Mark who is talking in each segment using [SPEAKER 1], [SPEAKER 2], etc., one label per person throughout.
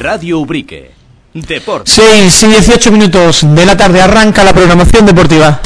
[SPEAKER 1] Radio Ubrique. Deportes.
[SPEAKER 2] 6 y 18 minutos de la tarde arranca la programación deportiva.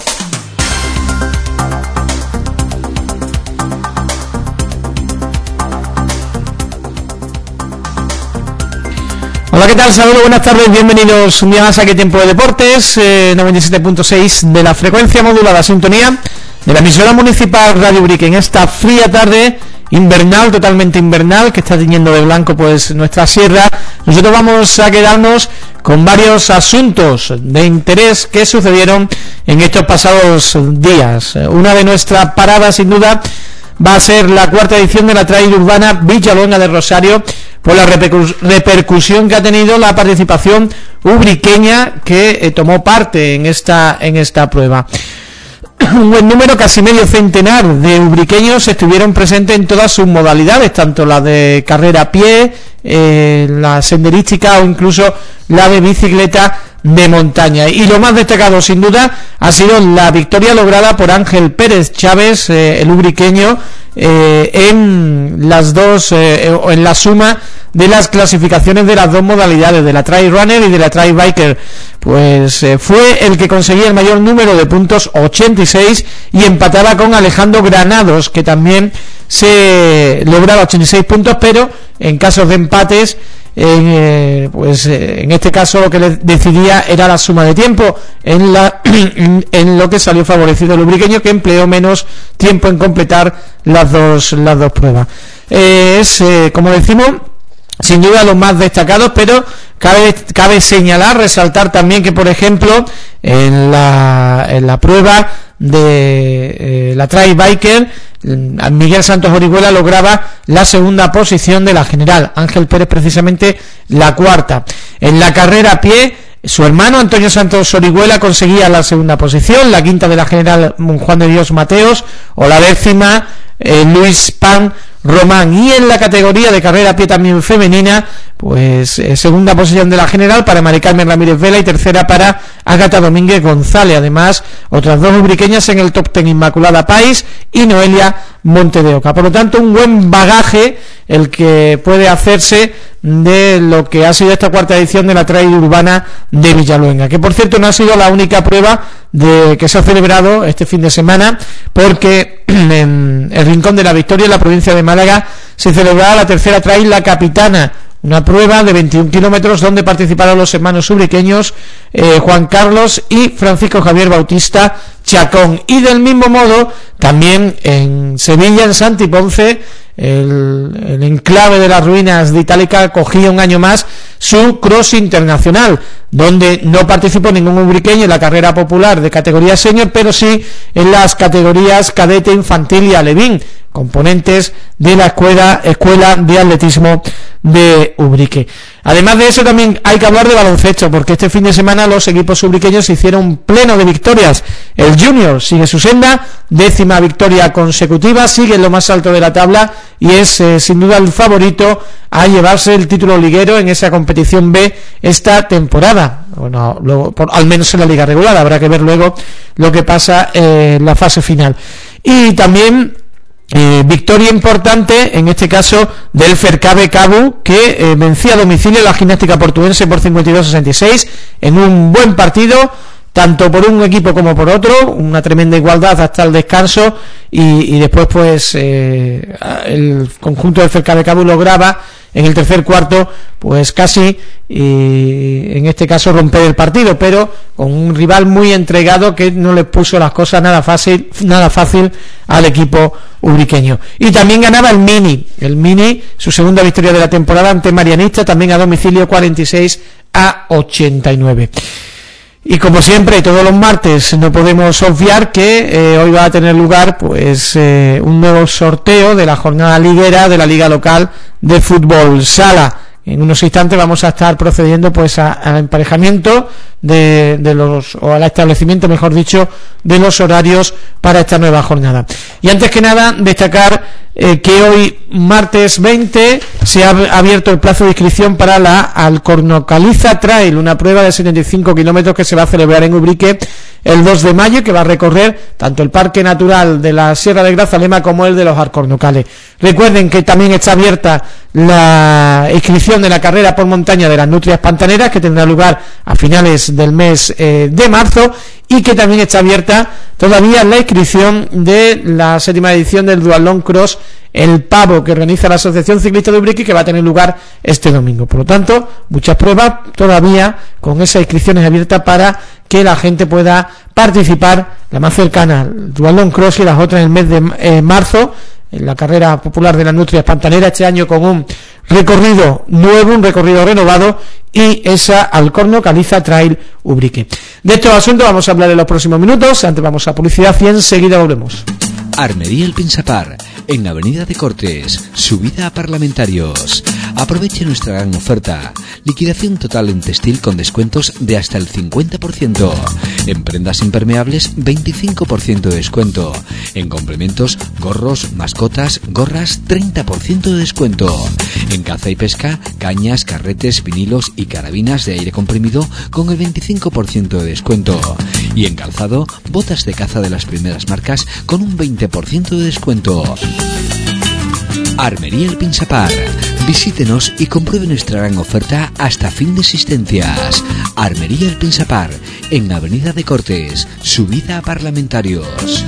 [SPEAKER 2] Hola, ¿qué tal? Saludos, buenas tardes, bienvenidos un día más a Qué Tiempo de Deportes, 97.6 de la frecuencia modulada, sintonía de la emisora municipal Radio Ubrique en esta fría tarde invernal, totalmente invernal, que está tiñendo de blanco pues nuestra sierra. Nosotros vamos a quedarnos con varios asuntos de interés que sucedieron en estos pasados días. Una de nuestras paradas, sin duda, va a ser la cuarta edición de la Trail Urbana Villaluenga de Rosario, por la repercusión que ha tenido la participación ubriqueña que tomó parte en esta prueba. Un buen número, casi medio centenar de ubriqueños estuvieron presentes en todas sus modalidades, tanto la de carrera a pie, la senderística o incluso la de bicicleta de montaña. Y lo más destacado, sin duda, ha sido la victoria lograda por Ángel Pérez Chávez, el ubriqueño, en las dos, en la suma de las clasificaciones de las dos modalidades, de la Trail Runner y de la Trail Biker. Pues fue el que conseguía el mayor número de puntos, 86, y empataba con Alejandro Granados, que también se lograba 86 puntos, pero en casos de empates, en este caso lo que le decidía era la suma de tiempo, en lo que salió favorecido el ubriqueño, que empleó menos tiempo en completar las dos pruebas. Como decimos, sin duda los más destacados, pero cabe señalar, resaltar también que, por ejemplo, en la prueba de la Trail Biker, Miguel Santos Orihuela lograba la segunda posición de la general, Ángel Pérez precisamente la cuarta. En la carrera a pie, su hermano Antonio Santos Orihuela conseguía la segunda posición, la quinta de la general Juan de Dios Mateos, o la décima Luis Pan Román. Y en la categoría de carrera a pie también femenina, pues segunda posición de la general para Mari Carmen Ramírez Vela y tercera para Ágata Domínguez González. Además, otras dos ubriqueñas en el top 10, Inmaculada País y Noelia Monte de Oca. Por lo tanto, un buen bagaje el que puede hacerse de lo que ha sido esta cuarta edición de la Trail Urbana de Villaluenga, que por cierto no ha sido la única prueba que se ha celebrado este fin de semana, porque en el Rincón de la Victoria, en la provincia de Málaga, se celebraba la tercera Trail La Capitana, una prueba de 21 kilómetros donde participaron los hermanos ubriqueños Juan Carlos y Francisco Javier Bautista Chacón. Y del mismo modo, también en Sevilla, en Santi Ponce, el enclave de las ruinas de Itálica cogía un año más su cross internacional, donde no participó ningún ubriqueño en la carrera popular de categoría senior, pero sí en las categorías cadete, infantil y alevín, componentes de la escuela de atletismo de Ubrique. Además de eso, también hay que hablar de baloncesto, porque este fin de semana los equipos ubriqueños hicieron pleno de victorias. El Junior sigue su senda, 10ª victoria consecutiva, sigue en lo más alto de la tabla y es sin duda el favorito a llevarse el título liguero en esa competición B esta temporada. Bueno, luego, al menos en la liga regular, habrá que ver luego lo que pasa en la fase final. Y también victoria importante, en este caso del Fercabe Cabu, que vencía a domicilio la gimnástica portuense por 52-66 en un buen partido, tanto por un equipo como por otro, una tremenda igualdad hasta el descanso, y después pues el conjunto del Fercabe Cabu lograba en el tercer cuarto pues casi, en este caso, romper el partido, pero con un rival muy entregado que no le puso las cosas nada fácil al equipo ubriqueño. Y también ganaba el Mini, su segunda victoria de la temporada ante Marianista, también a domicilio, 46-89. Y como siempre, todos los martes, no podemos obviar que hoy va a tener lugar pues un nuevo sorteo de la jornada liguera de la Liga Local de Fútbol Sala. En unos instantes vamos a estar procediendo pues al emparejamiento o al establecimiento, mejor dicho, de los horarios para esta nueva jornada. Y antes que nada, destacar que hoy, martes 20, se ha abierto el plazo de inscripción para la Alcornocaliza Trail, una prueba de 75 kilómetros que se va a celebrar en Ubrique el 2 de mayo, que va a recorrer tanto el Parque Natural de la Sierra de Grazalema como el de los Alcornocales. Recuerden que también está abierta la inscripción de la carrera por montaña de las Nutrias Pantaneras, que tendrá lugar a finales del mes de marzo, y que también está abierta todavía la inscripción de la 7ª edición del Duatlón Cross El Pavo, que organiza la Asociación Ciclista de Ubrique, que va a tener lugar este domingo. Por lo tanto, muchas pruebas todavía con esas inscripciones abiertas para que la gente pueda participar, la más cercana, el Duatlón Cross, y las otras en el mes de marzo, en la carrera popular de las Nutrias Pantaneras, este año con un recorrido nuevo, un recorrido renovado, y esa Alcorno Caliza Trail Ubrique. De estos asuntos vamos a hablar en los próximos minutos. Antes vamos a publicidad y enseguida volvemos.
[SPEAKER 1] Armería El Pinsapar, en Avenida de Cortes, subida a Parlamentarios. Aproveche nuestra gran oferta. Liquidación total en textil con descuentos de hasta el 50%. En prendas impermeables, 25% de descuento. En complementos, gorros, mascotas, gorras, 30% de descuento. En caza y pesca, cañas, carretes, vinilos y carabinas de aire comprimido con el 25% de descuento. Y en calzado, botas de caza de las primeras marcas con un 20% de descuento. Armería El Pinsapar. Visítenos y compruebe nuestra gran oferta hasta fin de existencias. Armería El Pinsapar, en Avenida de Cortes, subida a Parlamentarios.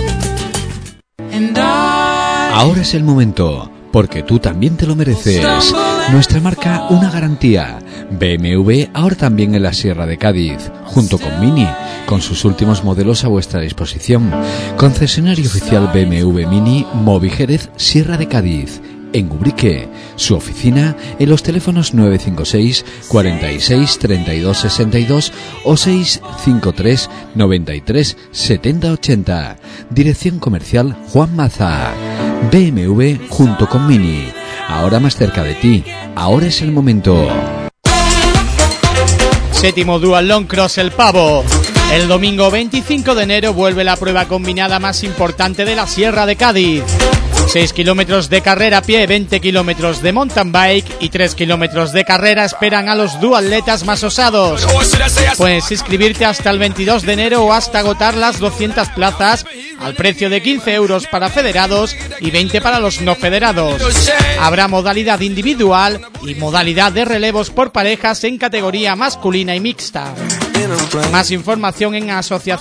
[SPEAKER 1] Ahora es el momento, porque tú también te lo mereces. Nuestra marca, una garantía. BMW ahora también en la Sierra de Cádiz, junto con Mini, con sus últimos modelos a vuestra disposición. Concesionario oficial BMW Mini, Movi Jerez, Sierra de Cádiz. En Ubrique, su oficina en los teléfonos 956 46 32 62 o 653 93 70 80. Dirección comercial Juan Maza. BMW junto con Mini, ahora más cerca de ti. Ahora es el momento.
[SPEAKER 3] 7º Duatlón Cross El Pavo. El domingo 25 de enero vuelve la prueba combinada más importante de la Sierra de Cádiz. 6 kilómetros de carrera a pie, 20 kilómetros de mountain bike y 3 kilómetros de carrera esperan a los duatletas más osados. Puedes inscribirte hasta el 22 de enero o hasta agotar las 200 plazas al precio de 15 euros para federados y 20 para los no federados. Habrá modalidad individual y modalidad de relevos por parejas en categoría masculina y mixta. Más información en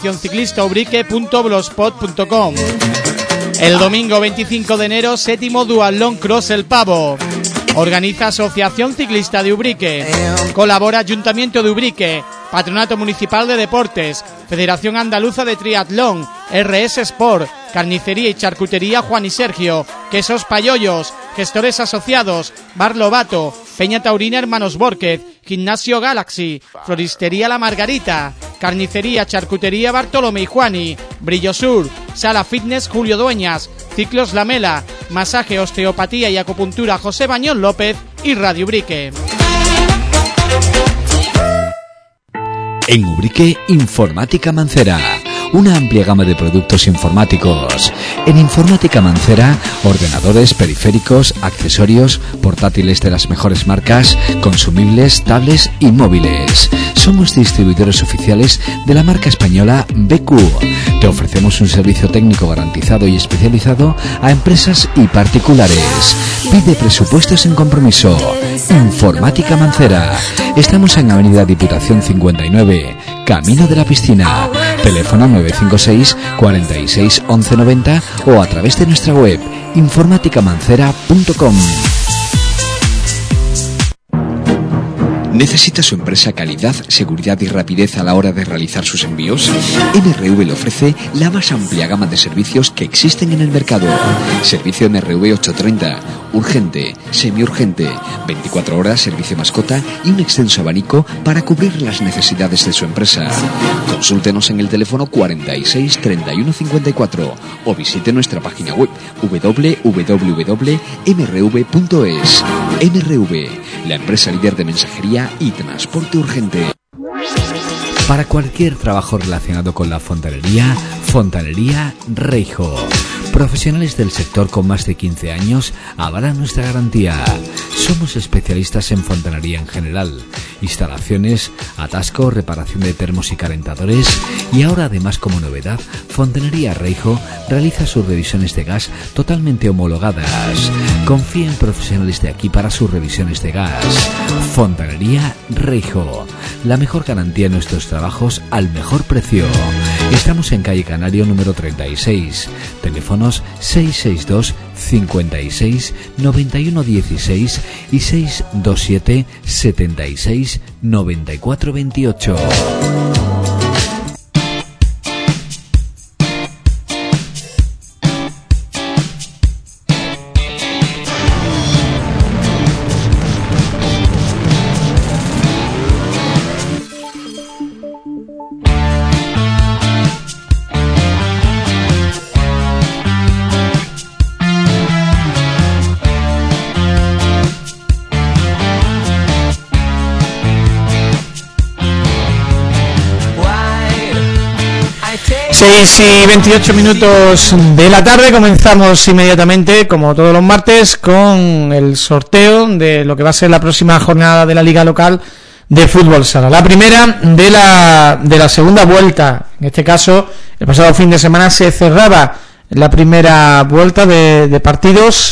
[SPEAKER 3] asociacionciclistaubrique.blogspot.com. El domingo 25 de enero, 7º Duatlón Cross El Pavo. Organiza Asociación Ciclista de Ubrique. Colabora Ayuntamiento de Ubrique, Patronato Municipal de Deportes, Federación Andaluza de Triatlón, RS Sport, Carnicería y Charcutería Juan y Sergio, Quesos Payollos, Gestores Asociados, Bar Lobato, Peña Taurina Hermanos Bórquez, Gimnasio Galaxy, Floristería La Margarita, Carnicería, Charcutería Bartolomé y Juani, Brillo Sur, Sala Fitness Julio Dueñas, Ciclos Lamela, Masaje, Osteopatía y Acupuntura José Bañón López y Radio Ubrique.
[SPEAKER 1] En Ubrique, Informática Mancera. Una amplia gama de productos informáticos. En Informática Mancera, ordenadores, periféricos, accesorios, portátiles de las mejores marcas, consumibles, tablets y móviles. Somos distribuidores oficiales de la marca española BQ. Te ofrecemos un servicio técnico garantizado y especializado a empresas y particulares. Pide presupuestos sin compromiso. Informática Mancera. Estamos en Avenida Diputación 59, Camino de la Piscina. Teléfono 956 46 11 90 o a través de nuestra web informáticamancera.com. ¿Necesita su empresa calidad, seguridad y rapidez a la hora de realizar sus envíos? MRV le ofrece la más amplia gama de servicios que existen en el mercado. Servicio MRV 830, urgente, semiurgente, 24 horas, servicio mascota y un extenso abanico para cubrir las necesidades de su empresa. Consúltenos en el teléfono 46 31 54 o visite nuestra página web www.mrv.es. MRV, la empresa líder de mensajería y transporte urgente. Para cualquier trabajo relacionado con la fontanería, Fontanería Reijo. Profesionales del sector con más de 15 años avalan nuestra garantía. Somos especialistas en fontanería en general, instalaciones, atasco, reparación de termos y calentadores, y ahora además como novedad, Fontanería Reijo realiza sus revisiones de gas totalmente homologadas. Confía en profesionales de aquí para sus revisiones de gas. Fontanería Reijo, la mejor garantía en nuestros trabajos al mejor precio. Estamos en calle Canario número 36, teléfonos 662 56 91 16 y 627 76 94 28.
[SPEAKER 2] Y 28 minutos de la tarde. Comenzamos inmediatamente, como todos los martes, con el sorteo de lo que va a ser la próxima jornada de la Liga Local de Fútbol Sala. La primera de la segunda vuelta. En este caso, el pasado fin de semana se cerraba la primera vuelta de partidos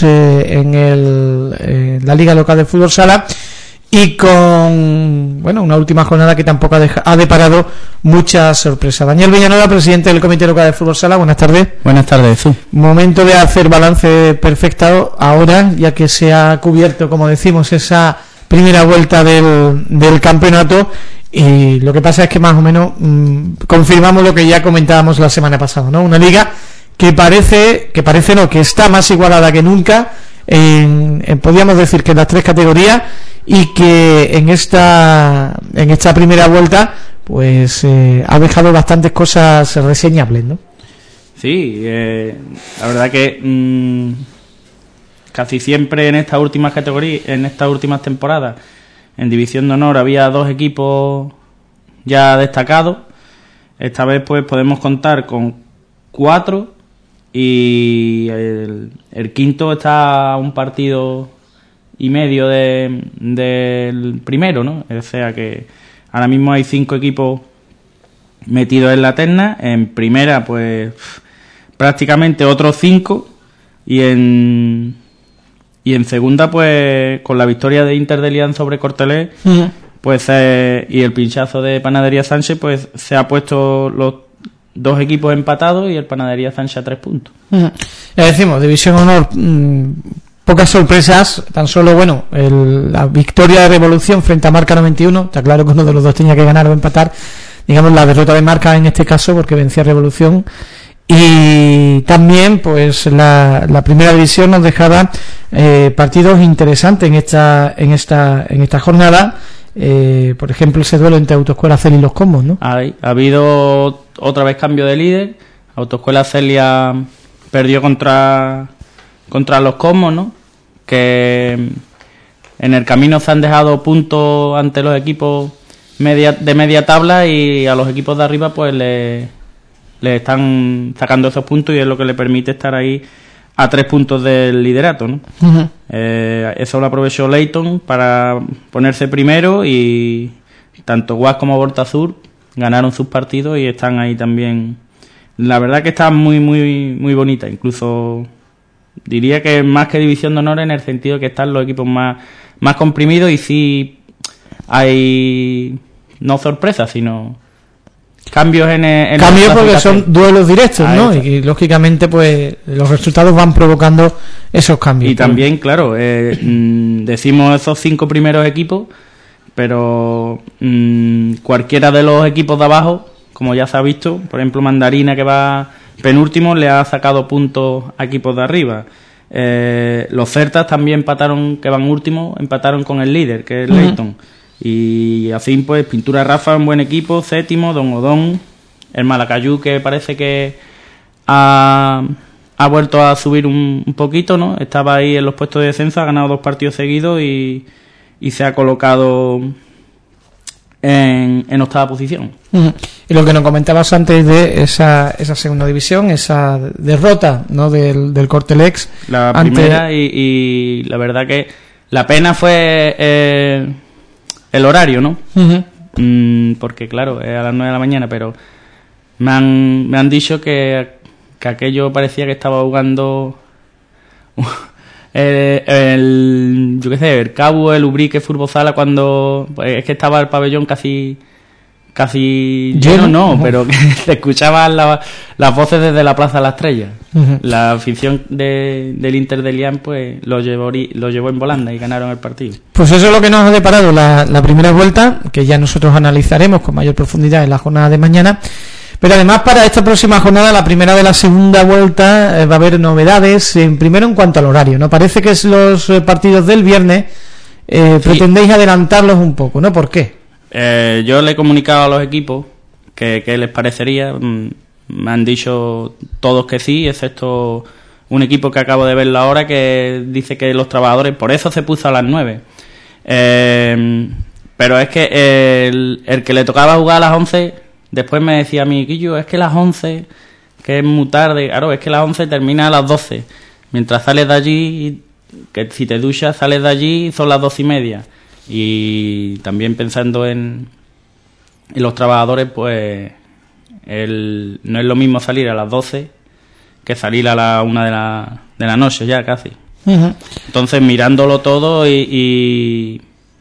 [SPEAKER 2] en la Liga Local de Fútbol Sala, y con una última jornada que tampoco ha deparado muchas sorpresas. Daniel Villanueva, presidente del Comité Local de Fútbol Sala, buenas tardes.
[SPEAKER 4] Buenas tardes, Jesús.
[SPEAKER 2] Momento de hacer balance perfecto ahora, ya que se ha cubierto, como decimos, esa primera vuelta del campeonato, y lo que pasa es que más o menos confirmamos lo que ya comentábamos la semana pasada, ¿no? Una liga que que está más igualada que nunca, podríamos decir que en las tres categorías, y que en esta primera vuelta pues ha dejado bastantes cosas reseñables, ¿no?
[SPEAKER 4] Sí, la verdad que casi siempre en estas últimas categorías, en estas últimas temporadas, en División de Honor había dos equipos ya destacados. Esta vez pues podemos contar con 4, y el quinto está a un partido y medio del primero, ¿no? O sea que ahora mismo hay 5 equipos metidos en la terna. En primera pues prácticamente otros 5, y en segunda pues con la victoria de Inter de Lián sobre Cortelé, pues y el pinchazo de Panadería Sánchez, pues se ha puesto los dos equipos empatados y el Panadería Sánchez a 3 puntos.
[SPEAKER 2] Ya decimos, División Honor, pocas sorpresas, tan solo la victoria de Revolución frente a Marca 91. Está claro que uno de los dos tenía que ganar o empatar, digamos la derrota de Marca en este caso, porque vencía a Revolución. Y también pues la primera división nos dejaba partidos interesantes en esta jornada. Por ejemplo, ese duelo entre Autoescuela Celia y Los Comos, ¿no?
[SPEAKER 4] Ha habido otra vez cambio de líder. Autoescuela Celia perdió contra Los Comos, ¿no? Que en el camino se han dejado puntos ante los equipos de media tabla, y a los equipos de arriba pues le están sacando esos puntos, y es lo que le permite estar ahí a 3 puntos del liderato, ¿no? Uh-huh. Eso lo aprovechó Leyton para ponerse primero, y tanto Guas como Bortazur ganaron sus partidos y están ahí también. La verdad que está muy muy muy bonita, incluso diría que más que División de Honor, en el sentido que están los equipos más comprimidos, y sí hay no sorpresas, sino cambios
[SPEAKER 2] cambios, porque son duelos directos, ¿no? Y lógicamente pues los resultados van provocando esos cambios.
[SPEAKER 4] Y también, claro, decimos esos 5 primeros equipos, pero cualquiera de los equipos de abajo, como ya se ha visto, por ejemplo Mandarina, que va penúltimo, le ha sacado puntos a equipos de arriba. Los Certas también empataron, que van últimos, empataron con el líder, que es Leyton. Y así pues Pintura Rafa, un buen equipo, séptimo, Don Odón, el Malacayú, que parece que ha vuelto a subir un poquito, ¿no? Estaba ahí en los puestos de descenso, ha ganado 2 partidos seguidos y se ha colocado en octava posición.
[SPEAKER 2] Y lo que nos comentabas antes de esa segunda división, esa derrota, ¿no?, del Cortelex.
[SPEAKER 4] La primera, y la verdad que la pena fue el horario, ¿no? Porque claro, es a las 9 de la mañana, pero me han dicho que aquello parecía que estaba jugando el Cabo, el Ubrique Fútbol Sala, cuando pues, es que estaba el pabellón casi lleno, no, pero que se escuchaban las voces desde la Plaza de la Estrella. La afición del Inter de Lián pues lo llevó en volanda y ganaron el partido.
[SPEAKER 2] Pues eso es lo que nos ha deparado la primera vuelta, que ya nosotros analizaremos con mayor profundidad en la jornada de mañana. Pero además, para esta próxima jornada, la primera de la segunda vuelta, va a haber novedades. Primero, en cuanto al horario, ¿no? Parece que los partidos del viernes sí. Pretendéis adelantarlos un poco, ¿no? ¿Por qué?
[SPEAKER 4] Yo le he comunicado a los equipos que les parecería. Me han dicho todos que sí, excepto un equipo que acabo de ver ahora que dice que los trabajadores, por eso se puso a las 9. Pero es que el que le tocaba jugar a las 11... Después me decía a mí, Quillo, es que las 11, que es muy tarde. Claro, es que las 11 termina a las 12. Mientras sales de allí, que si te duchas, sales de allí, son las 12:30. Y también pensando en los trabajadores, pues no es lo mismo salir a las 12 que salir a la 1 de la noche ya casi. Entonces, mirándolo todo y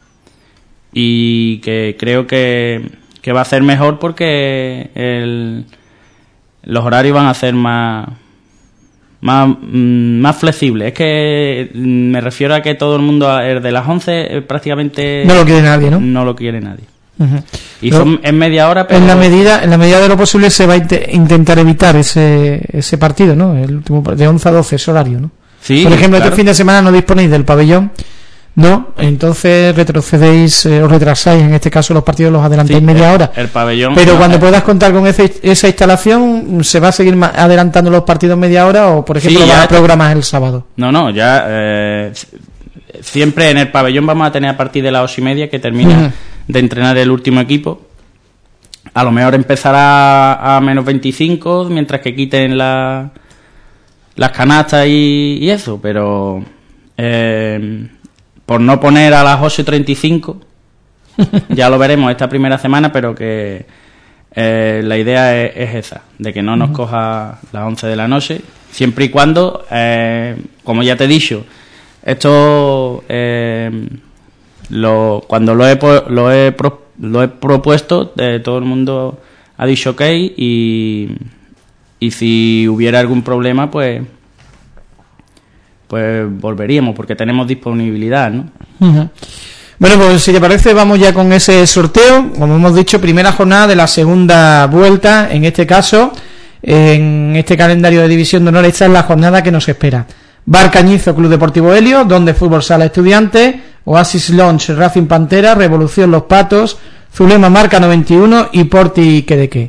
[SPEAKER 4] que creo que va a ser mejor porque los horarios van a ser más flexibles. Es que me refiero a que todo el mundo, el de las 11 prácticamente
[SPEAKER 2] no lo quiere nadie, ¿no?
[SPEAKER 4] No lo quiere nadie. Y es media hora, pero
[SPEAKER 2] en la medida de lo posible se va a intentar evitar ese partido, ¿no? El último de 11 a 12 ese horario, ¿no?
[SPEAKER 4] Sí,
[SPEAKER 2] por ejemplo,
[SPEAKER 4] claro.
[SPEAKER 2] Este fin de semana no disponéis del pabellón. No, entonces retrocedéis o retrasáis, en este caso los partidos los adelantáis media hora.
[SPEAKER 4] El pabellón.
[SPEAKER 2] Pero cuando puedas contar con esa instalación, ¿se va a seguir adelantando los partidos media hora o, por ejemplo, vas a programar el sábado?
[SPEAKER 4] No, ya siempre en el pabellón vamos a tener a partir de las 8:30 que termina de entrenar el último equipo. A lo mejor empezará a menos 25, mientras que quiten las canastas y eso, pero... por no poner a las 8:35, ya lo veremos esta primera semana, pero que la idea es esa, de que no nos coja las 11 de la noche, siempre y cuando, como ya te he dicho, esto cuando lo he propuesto, todo el mundo ha dicho ok, y si hubiera algún problema, pues volveríamos, porque tenemos disponibilidad, ¿no?
[SPEAKER 2] Bueno, pues si te parece, vamos ya con ese sorteo. Como hemos dicho, primera jornada de la segunda vuelta. En este caso, en este calendario de División de Honor, esta es la jornada que nos espera. Bar Cañizo, Club Deportivo Helio, Donde Fútbol Sala Estudiantes, Oasis Lounge, Racing Pantera, Revolución Los Patos, Zulema Marca 91 y Porti Quedeque.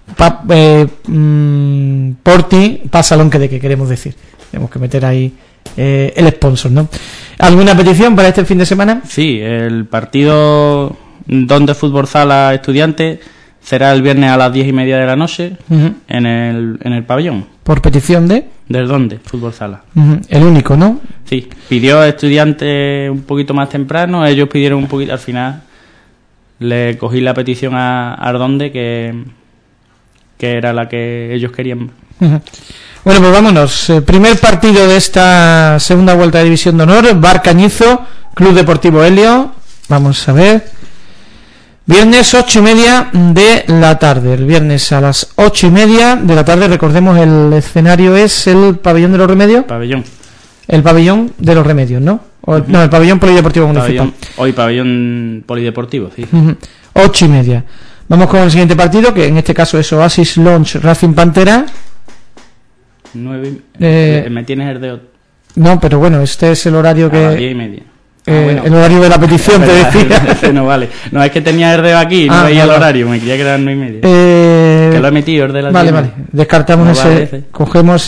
[SPEAKER 2] Porti Pasalón Quedeque, queremos decir. Tenemos que meter ahí el sponsor, ¿no? ¿Alguna petición para este fin de semana?
[SPEAKER 4] Sí, el partido Donde Fútbol Sala Estudiantes será el viernes a las 10:30 de la noche en el pabellón.
[SPEAKER 2] ¿Por petición de?
[SPEAKER 4] ¿Del Donde Fútbol Sala?
[SPEAKER 2] El único, ¿no?
[SPEAKER 4] Sí, pidió a Estudiantes un poquito más temprano, ellos pidieron un poquito, al final le cogí la petición a Donde, que era la que ellos querían.
[SPEAKER 2] Bueno, pues vámonos. Primer partido de esta segunda vuelta de División de Honor, Bar Cañizo, Club Deportivo Helio. Vamos a ver. Viernes 8:30 de la tarde. El viernes a las 8:30 de la tarde. Recordemos, el escenario es el Pabellón de los Remedios. El Pabellón de los Remedios, ¿no? No, el Pabellón Polideportivo Municipal.
[SPEAKER 4] Hoy Pabellón Polideportivo, sí.
[SPEAKER 2] 8:30. Vamos con el siguiente partido, que en este caso es Oasis Lounge, Racing Pantera.
[SPEAKER 4] 9. Me tienes el de...
[SPEAKER 2] No, pero bueno, este es el horario que...
[SPEAKER 4] A las 10:30.
[SPEAKER 2] Bueno. El horario de la petición, te decía.
[SPEAKER 4] No vale. No, es que tenía el de aquí, no veía el horario, me quería quedar 9:30. Que lo he metido, el de las 10:30. Vale.
[SPEAKER 2] Descartamos ese. Cogemos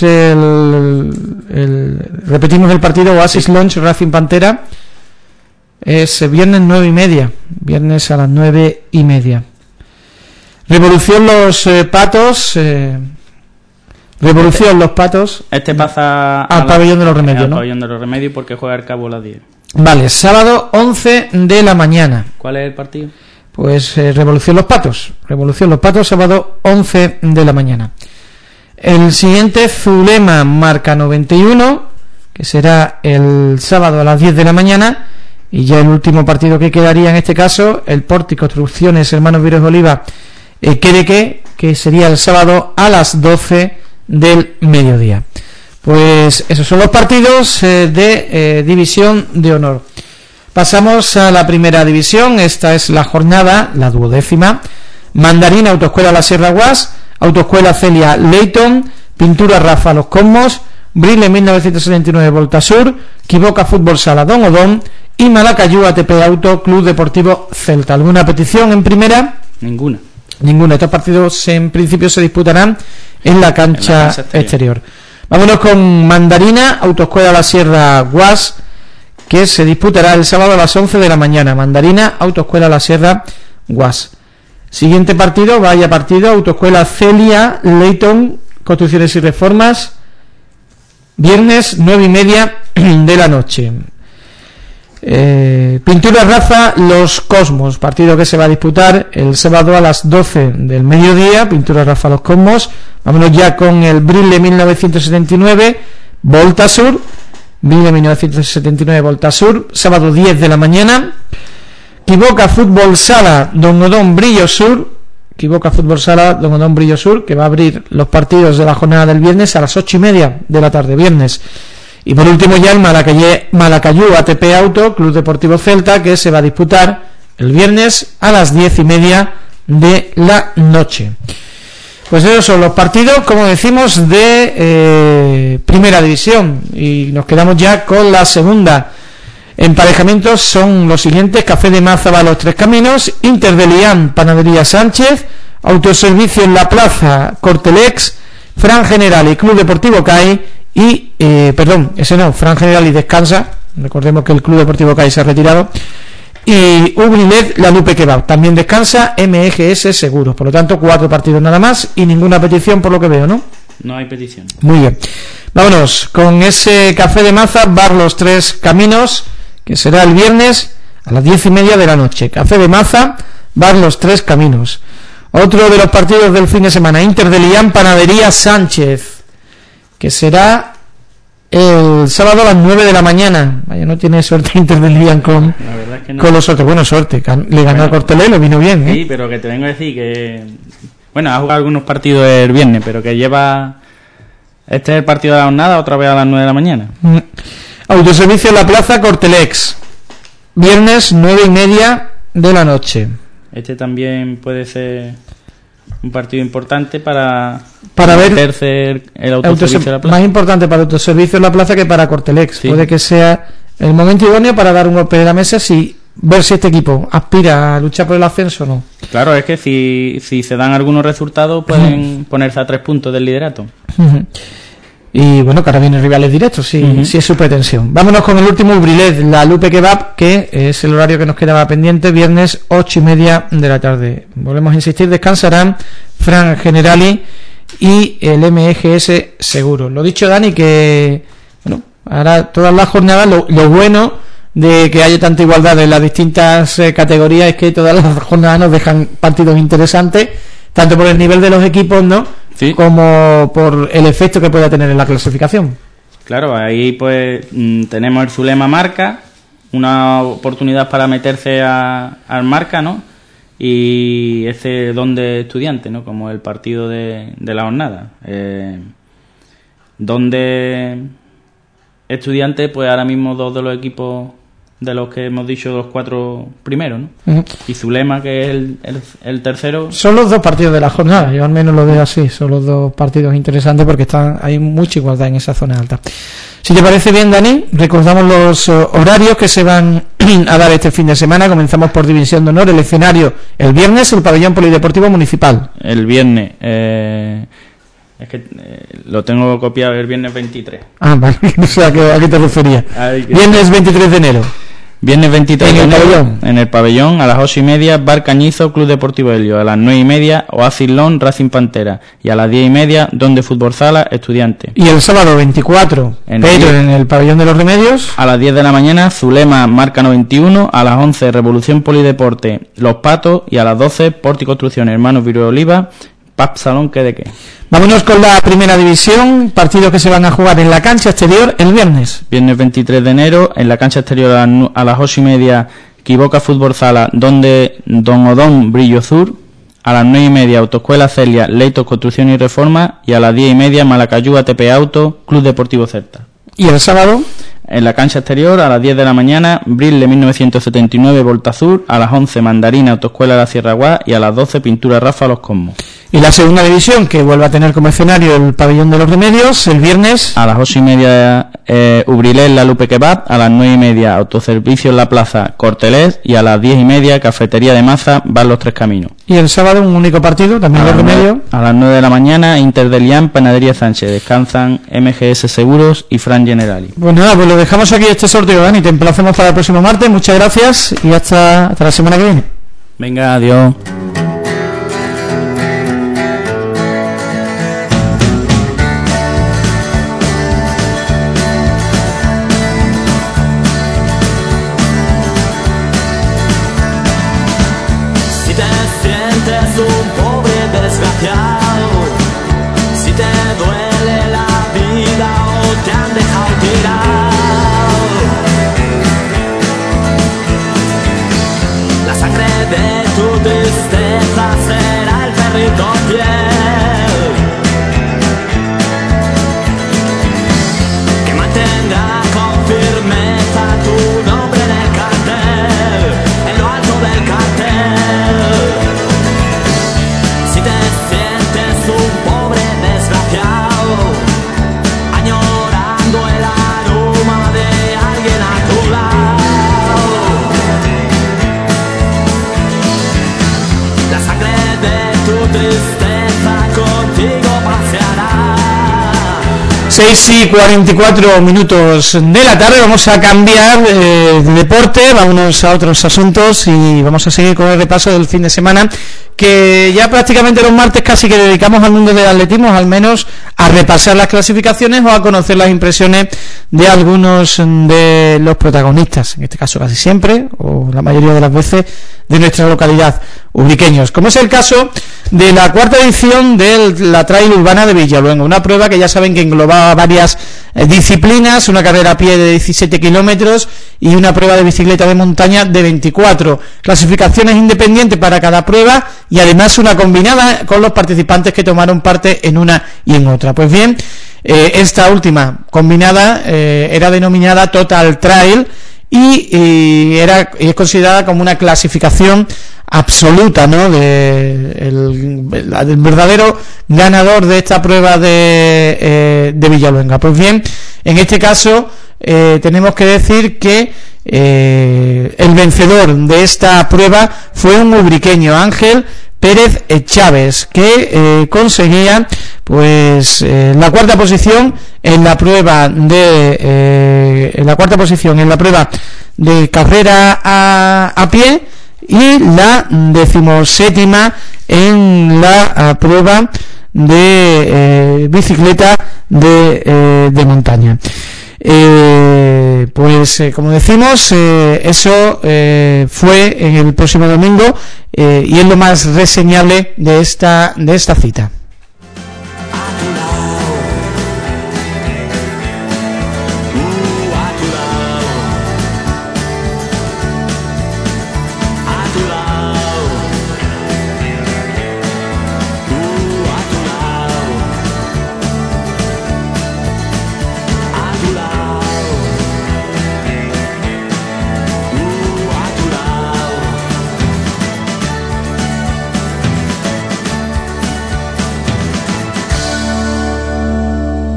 [SPEAKER 2] repetimos el partido Oasis Lounge, Racing Pantera. Es viernes 9:30. Viernes a las 9:30. Revolución Los Patos. Revolución Los Patos.
[SPEAKER 4] Este pasa
[SPEAKER 2] al Pabellón de los Remedios, ¿no?
[SPEAKER 4] Al Pabellón de los Remedios porque juega al Cabo a las 10.
[SPEAKER 2] Vale, sábado 11 de la mañana.
[SPEAKER 4] ¿Cuál es el partido?
[SPEAKER 2] Pues Revolución Los Patos. Revolución Los Patos, sábado 11 de la mañana. El siguiente, Zulema Marca 91, que será el sábado a las 10 de la mañana. Y ya el último partido que quedaría en este caso, el Porti Construcciones Hermanos Viros Oliva Quereque, que sería el sábado a las 12 del mediodía. Pues esos son los partidos de División de Honor. Pasamos a la primera división. Esta es la jornada, la 12ª. Mandarina, Autoescuela La Sierra Guas, Autoescuela Celia Leighton, Pintura Rafa Los Cosmos, Brile 1979 Voltasur, Quiboca Fútbol Sala Don Odón y Malacayú ATP Auto Club Deportivo Celta. ¿Alguna petición en primera?
[SPEAKER 4] Ninguna.
[SPEAKER 2] Estos partidos en principio se disputarán en la cancha exterior. Vámonos con Mandarina, Autoescuela La Sierra Guas, que se disputará el sábado a las 11 de la mañana. Mandarina, Autoescuela La Sierra Guas. Siguiente partido, vaya partido, Autoescuela Celia Leighton, Construcciones y Reformas, viernes 9:30 de la noche. Pintura Rafa Los Cosmos, partido que se va a disputar el sábado a las 12 del mediodía. Pintura Rafa Los Cosmos. Vámonos ya con el Brile 1979 Voltasur, Brile 1979 Voltasur, sábado 10 de la mañana. Quiboca Fútbol Sala Don Odón Brillo Sur, Quiboca Fútbol Sala Don Odón Brillo Sur, que va a abrir los partidos de la jornada del viernes a las 8:30 de la tarde, viernes. Y por último ya el Malacayú ATP Auto Club Deportivo Celta, que se va a disputar el viernes a las 10:30 de la noche. Pues esos son los partidos, como decimos, de primera división. Y nos quedamos ya con la segunda. Emparejamientos son los siguientes: Café de Mázaga Los Tres Caminos, Inter de Lián Panadería Sánchez, Autoservicio en la Plaza Cortelex, Fran General y Club Deportivo CAI y, Fran General y Descansa, recordemos que el Club Deportivo CAI se ha retirado, y Ubrilet La Lupe Kebab, también descansa MGS Seguros. Por lo tanto, 4 partidos nada más y ninguna petición por lo que veo, ¿no?
[SPEAKER 4] No hay petición.
[SPEAKER 2] Muy bien, vámonos con ese Café de Maza Bar Los Tres Caminos, que será el viernes a las 10:30 de la noche. Café de Maza Bar Los Tres Caminos. Otro de los partidos del fin de semana, Inter de Lián Panadería Sánchez, que será el sábado a las 9 de la mañana. Vaya, no tiene suerte Inter de Lián con los otros. Bueno, suerte, le ganó a Cortelé, lo vino bien, ¿eh?
[SPEAKER 4] Sí, pero que te vengo a decir que ha jugado algunos partidos el viernes, pero que lleva... Este es el partido de la jornada, otra vez a las 9 de la mañana.
[SPEAKER 2] Autoservicio en la Plaza Cortelex, viernes 9:30 de la noche.
[SPEAKER 4] Este también puede ser un partido importante para
[SPEAKER 2] ver
[SPEAKER 4] el autoservicio de la Plaza.
[SPEAKER 2] Más importante para el autoservicio en la Plaza que para Cortelex. Sí. Puede que sea el momento idóneo para dar un golpe de la mesa, ver si este equipo aspira a luchar por el ascenso o no.
[SPEAKER 4] Claro, es que si se dan algunos resultados pueden ponerse a 3 puntos del liderato.
[SPEAKER 2] Y bueno, que ahora vienen rivales directos, si es su pretensión. Vámonos con el último, Brilet, La Lupe Kebab, que es el horario que nos quedaba pendiente, viernes 8:30 de la tarde. Volvemos a insistir, descansarán Fran Generali y el MGS Seguro. Lo dicho, Dani, que ahora todas las jornadas, lo bueno de que haya tanta igualdad en las distintas categorías es que todas las jornadas nos dejan partidos interesantes, tanto por el nivel de los equipos, ¿no? Sí. Como por el efecto que pueda tener en la clasificación.
[SPEAKER 4] Claro, ahí pues tenemos el Zulema Marca, una oportunidad para meterse al Marca, ¿no? Y ese Don de Estudiante, ¿no? Como el partido de la jornada. Don de Estudiante, pues ahora mismo 2 de los equipos de los que hemos dicho, los 4 primeros, ¿no? Y Zulema, que es el tercero.
[SPEAKER 2] Son los 2 partidos de la jornada, yo al menos lo veo así, son los 2 partidos interesantes porque hay mucha igualdad en esa zona alta. Si te parece bien, Dani, recordamos los horarios que se van a dar este fin de semana. Comenzamos por División de Honor, el escenario el viernes, el Pabellón Polideportivo Municipal.
[SPEAKER 4] El viernes, es que lo tengo copiado, el viernes 23.
[SPEAKER 2] Ah, vale, no sé a qué te refería. Viernes 23 de enero.
[SPEAKER 4] Viernes 23
[SPEAKER 2] en
[SPEAKER 4] de
[SPEAKER 2] el
[SPEAKER 4] enero,
[SPEAKER 2] pabellón.
[SPEAKER 4] en el pabellón, a las 8:30, Bar Cañizo, Club Deportivo Helio. A las 9:30, Oasis Lon, Racing Pantera. Y a las 10:30, Don de Fútbol Sala, Estudiante.
[SPEAKER 2] Y el sábado 24,
[SPEAKER 4] En
[SPEAKER 2] pero
[SPEAKER 4] el-
[SPEAKER 2] en el pabellón de los Remedios.
[SPEAKER 4] A las 10 de la mañana, Zulema, Marca 91. A las 11, Revolución Polideporte, Los Patos. Y a las 12, Porti Construcción, Hermanos Virué Oliva, Pap Salón, que de qué.
[SPEAKER 2] Vámonos con la primera división, partidos que se van a jugar en la cancha exterior el viernes.
[SPEAKER 4] Viernes 23 de enero, en la cancha exterior a las 8:30, Quiboca Fútbol Sala, donde Don Odón Brillo Sur. A las 9:30, Autoescuela Celia, Leitos Construcción y Reforma. Y a las 10:30, Malacayú ATP Auto, Club Deportivo Certa.
[SPEAKER 2] Y el sábado,
[SPEAKER 4] En la cancha exterior, a las 10 de la mañana, Brille 1979, Volta Sur. A las 11, Mandarina, Autoescuela La Sierra Guá. Y a las 12, Pintura Rafa Los Cosmos.
[SPEAKER 2] y la segunda división, que vuelve a tener como escenario el pabellón de los Remedios el viernes.
[SPEAKER 4] A las 8:30, Ubrilés La Lupe Kebab. A las 9:30, Autoservicio en la Plaza Cortelés. Y a las 10:30, Cafetería de Maza, Bar Los Tres Caminos.
[SPEAKER 2] Y el sábado un único partido, también
[SPEAKER 4] A
[SPEAKER 2] los
[SPEAKER 4] las
[SPEAKER 2] Remedios.
[SPEAKER 4] a las 9 de la mañana, Inter de Lián, Panadería Sánchez. Descansan MGS Seguros y Fran Generali.
[SPEAKER 2] Pues nada, pues lo dejamos aquí este sorteo, Dani. Te emplazamos para el próximo martes. Muchas gracias y hasta la semana que viene.
[SPEAKER 4] Venga, adiós.
[SPEAKER 5] Si te sientes un pobre desgraciado, si te duele la vida o te han dejado tirado, la sangre de tu tristeza será el perrito fiel que mantendrá con firmeza tu nombre en el cartel, en lo alto del cartel. Si te sientes un pobre desgraciado, añorando el aroma de alguien a tu lado, la sangre de tu tristeza contigo paseará.
[SPEAKER 2] 6:44 de la tarde, vamos a cambiar de deporte, vámonos a otros asuntos y vamos a seguir con el repaso del fin de semana, que ya prácticamente los martes casi que dedicamos al mundo del atletismo, al menos a repasar las clasificaciones o a conocer las impresiones de algunos de los protagonistas, en este caso casi siempre, o la mayoría de las veces, de nuestra localidad, ubriqueños, como es el caso de la cuarta edición de la Trail Urbana de Villaluenga, una prueba que ya saben que englobaba varias disciplinas, una carrera a pie de 17 kilómetros y una prueba de bicicleta de montaña de 24, clasificaciones independientes para cada prueba y además una combinada con los participantes que tomaron parte en una y en otra. Pues bien, esta última combinada era denominada Total Trail y es considerada como una clasificación absoluta, ¿no?, el verdadero ganador de esta prueba de Villaluenga. Pues bien, en este caso tenemos que decir que el vencedor de esta prueba fue un ubriqueño, Ángel Pérez Chávez, que conseguía pues la cuarta posición en la prueba de carrera a pie y la 17ª en la prueba de bicicleta de montaña. Como decimos, eso fue en el próximo domingo y es lo más reseñable de esta cita.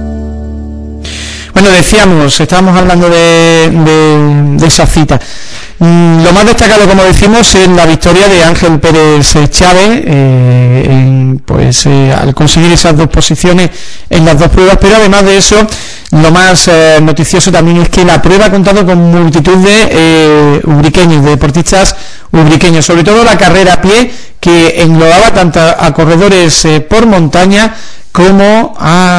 [SPEAKER 2] Bueno, decíamos, estábamos hablando de esa cita. Lo más destacado, como decimos, es la victoria de Ángel Pérez Chávez, al conseguir esas 2 posiciones en las 2 pruebas, pero además de eso, lo más noticioso también es que la prueba ha contado con multitud de ubriqueños, de deportistas ubriqueños, sobre todo la carrera a pie, que englobaba tanto a corredores por montaña como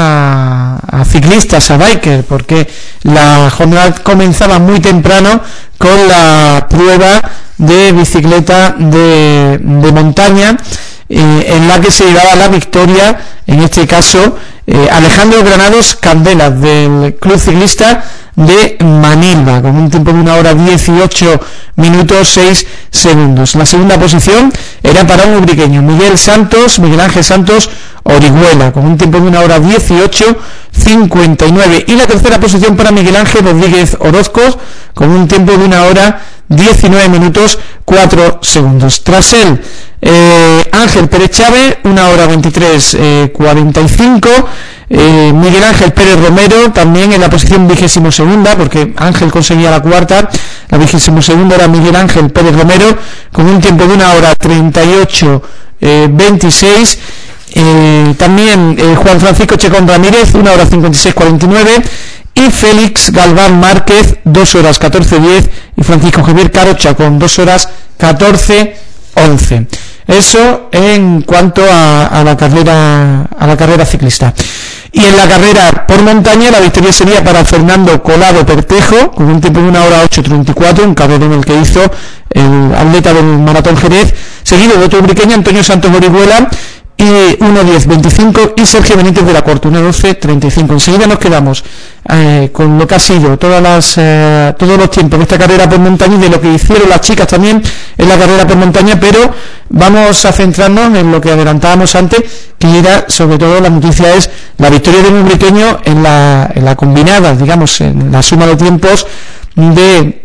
[SPEAKER 2] a ciclistas, a bikers, porque la jornada comenzaba muy temprano con la prueba de bicicleta de montaña, en la que se llevaba la victoria, en este caso, Alejandro Granados Candelas, del Club Ciclista de Manilva, con un tiempo de 1 hora 18 minutos 6 segundos. La segunda posición era para un ubriqueño, Miguel Ángel Santos Orihuela, con un tiempo de 1 hora 18 59, y la tercera posición para Miguel Ángel Rodríguez Orozco, con un tiempo de 1 hora 19 minutos 4 segundos. Tras él, Ángel Pérez Chávez, 1 hora 23 45. Miguel Ángel Pérez Romero también en la posición 22ª, porque Ángel conseguía la cuarta. La 22ª era Miguel Ángel Pérez Romero, con un tiempo de 1 hora 38 26. También Juan Francisco Checón Ramírez, 1 hora 56 49. Y Félix Galván Márquez, 2 horas 14:10, y Francisco Javier Carocha con 2 horas 14:11. Eso en cuanto a la carrera ciclista. Y en la carrera por montaña, la victoria sería para Fernando Colado Pertejo, con un tiempo de 1 hora 8:34, un carrerón el que hizo el atleta del Maratón Jerez, seguido de otro ubriqueño, Antonio Santos Orihuela, y 1:10:25, y Sergio Benítez de la Corte, 1:12:35. Enseguida nos quedamos con lo que ha sido todos los tiempos de esta carrera por montaña y de lo que hicieron las chicas también en la carrera por montaña, pero vamos a centrarnos en lo que adelantábamos antes, que era sobre todo la noticia es la victoria de un ubriqueño en la combinada, digamos, en la suma de tiempos de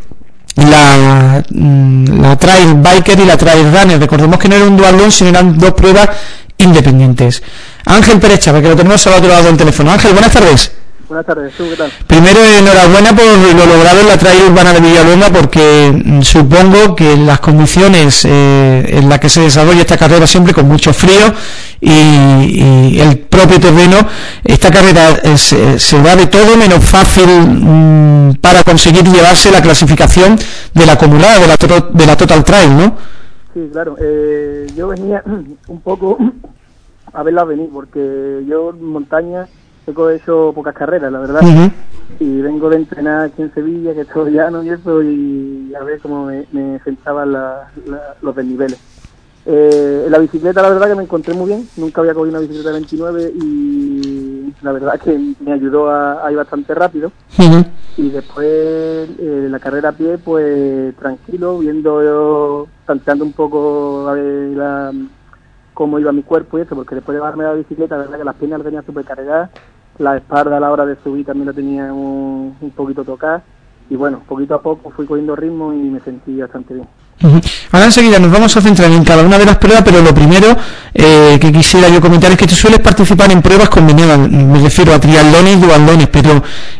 [SPEAKER 2] la Trail Biker y la Trail Runner. Recordemos que no era un duatlón, sino eran 2 pruebas independientes. Ángel Pérez Chávez, que lo tenemos al otro lado del teléfono. Ángel, buenas tardes.
[SPEAKER 6] Buenas tardes, ¿tú qué tal?
[SPEAKER 2] Primero, enhorabuena por lo logrado en la Trail Urbana de Villalonga, porque supongo que las condiciones en las que se desarrolla esta carrera, siempre con mucho frío y el propio terreno, esta carrera se da de todo menos fácil para conseguir llevarse la clasificación de la acumulada de la Total Trail, ¿no?
[SPEAKER 6] Sí, claro. Yo venía un poco a verla venir, porque yo en montaña he hecho pocas carreras, la verdad.
[SPEAKER 2] Uh-huh.
[SPEAKER 6] Y vengo de entrenar aquí en Sevilla, que estoy llano y eso, y a ver cómo me sentaban los desniveles. En la bicicleta, la verdad que me encontré muy bien. Nunca había cogido una bicicleta de 29 y la verdad que me ayudó a ir bastante rápido.
[SPEAKER 2] Uh-huh.
[SPEAKER 6] Y después la carrera a pie, pues tranquilo, tanteando un poco a ver cómo iba mi cuerpo y eso, porque después de bajarme la bicicleta, la verdad que las piernas las tenía súper cargadas, la espalda a la hora de subir también la tenía un poquito tocada, y bueno, poquito a poco fui cogiendo ritmo y me sentí bastante bien.
[SPEAKER 2] Uh-huh. Ahora enseguida nos vamos a centrar en cada una de las pruebas, pero lo primero que quisiera yo comentar es que tú sueles participar en pruebas combinadas, me refiero a triatlones y duatlones, pero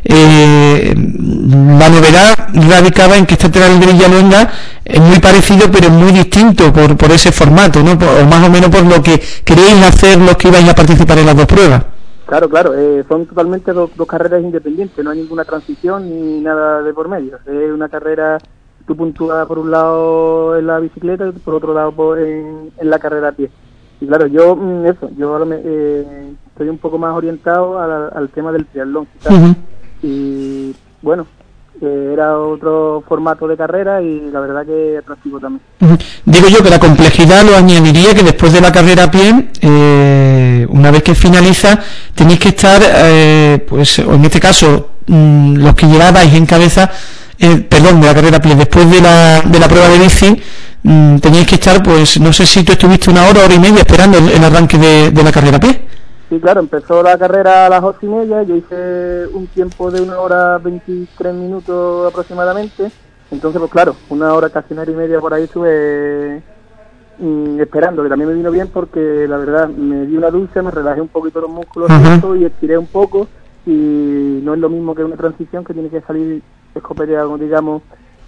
[SPEAKER 2] la novedad radicaba en que este trail de Villalonga es muy parecido pero muy distinto por ese formato, ¿no? O más o menos por lo que queréis hacer los que ibais a participar en las 2 pruebas.
[SPEAKER 6] Claro, son totalmente dos carreras independientes, no hay ninguna transición ni nada de por medio, es una carrera. Tú puntúas por un lado en la bicicleta y por otro lado en la carrera a pie. Y claro, yo ahora estoy un poco más orientado al tema del triatlón, quizás. Uh-huh. Y bueno, era otro formato de carrera y la verdad que atractivo también.
[SPEAKER 2] Uh-huh. Digo yo que la complejidad lo añadiría que después de la carrera a pie, una vez que finaliza, tenéis que estar, pues, o en este caso, los que llevabais en cabeza, de la carrera a pie, después de la prueba de bici, teníais que estar, pues no sé si tú estuviste 1 hora y media esperando el arranque de la carrera a pie.
[SPEAKER 6] Sí, claro, empezó la carrera a las 8:30, yo hice un tiempo de 1 hora 23 minutos aproximadamente, entonces pues claro, 1 hora, casi 1 hora y media por ahí estuve esperando, que también me vino bien porque la verdad me di una ducha, me relajé un poquito los músculos. Uh-huh. Y estiré un poco, y no es lo mismo que una transición que tiene que salir escopeteado, digamos,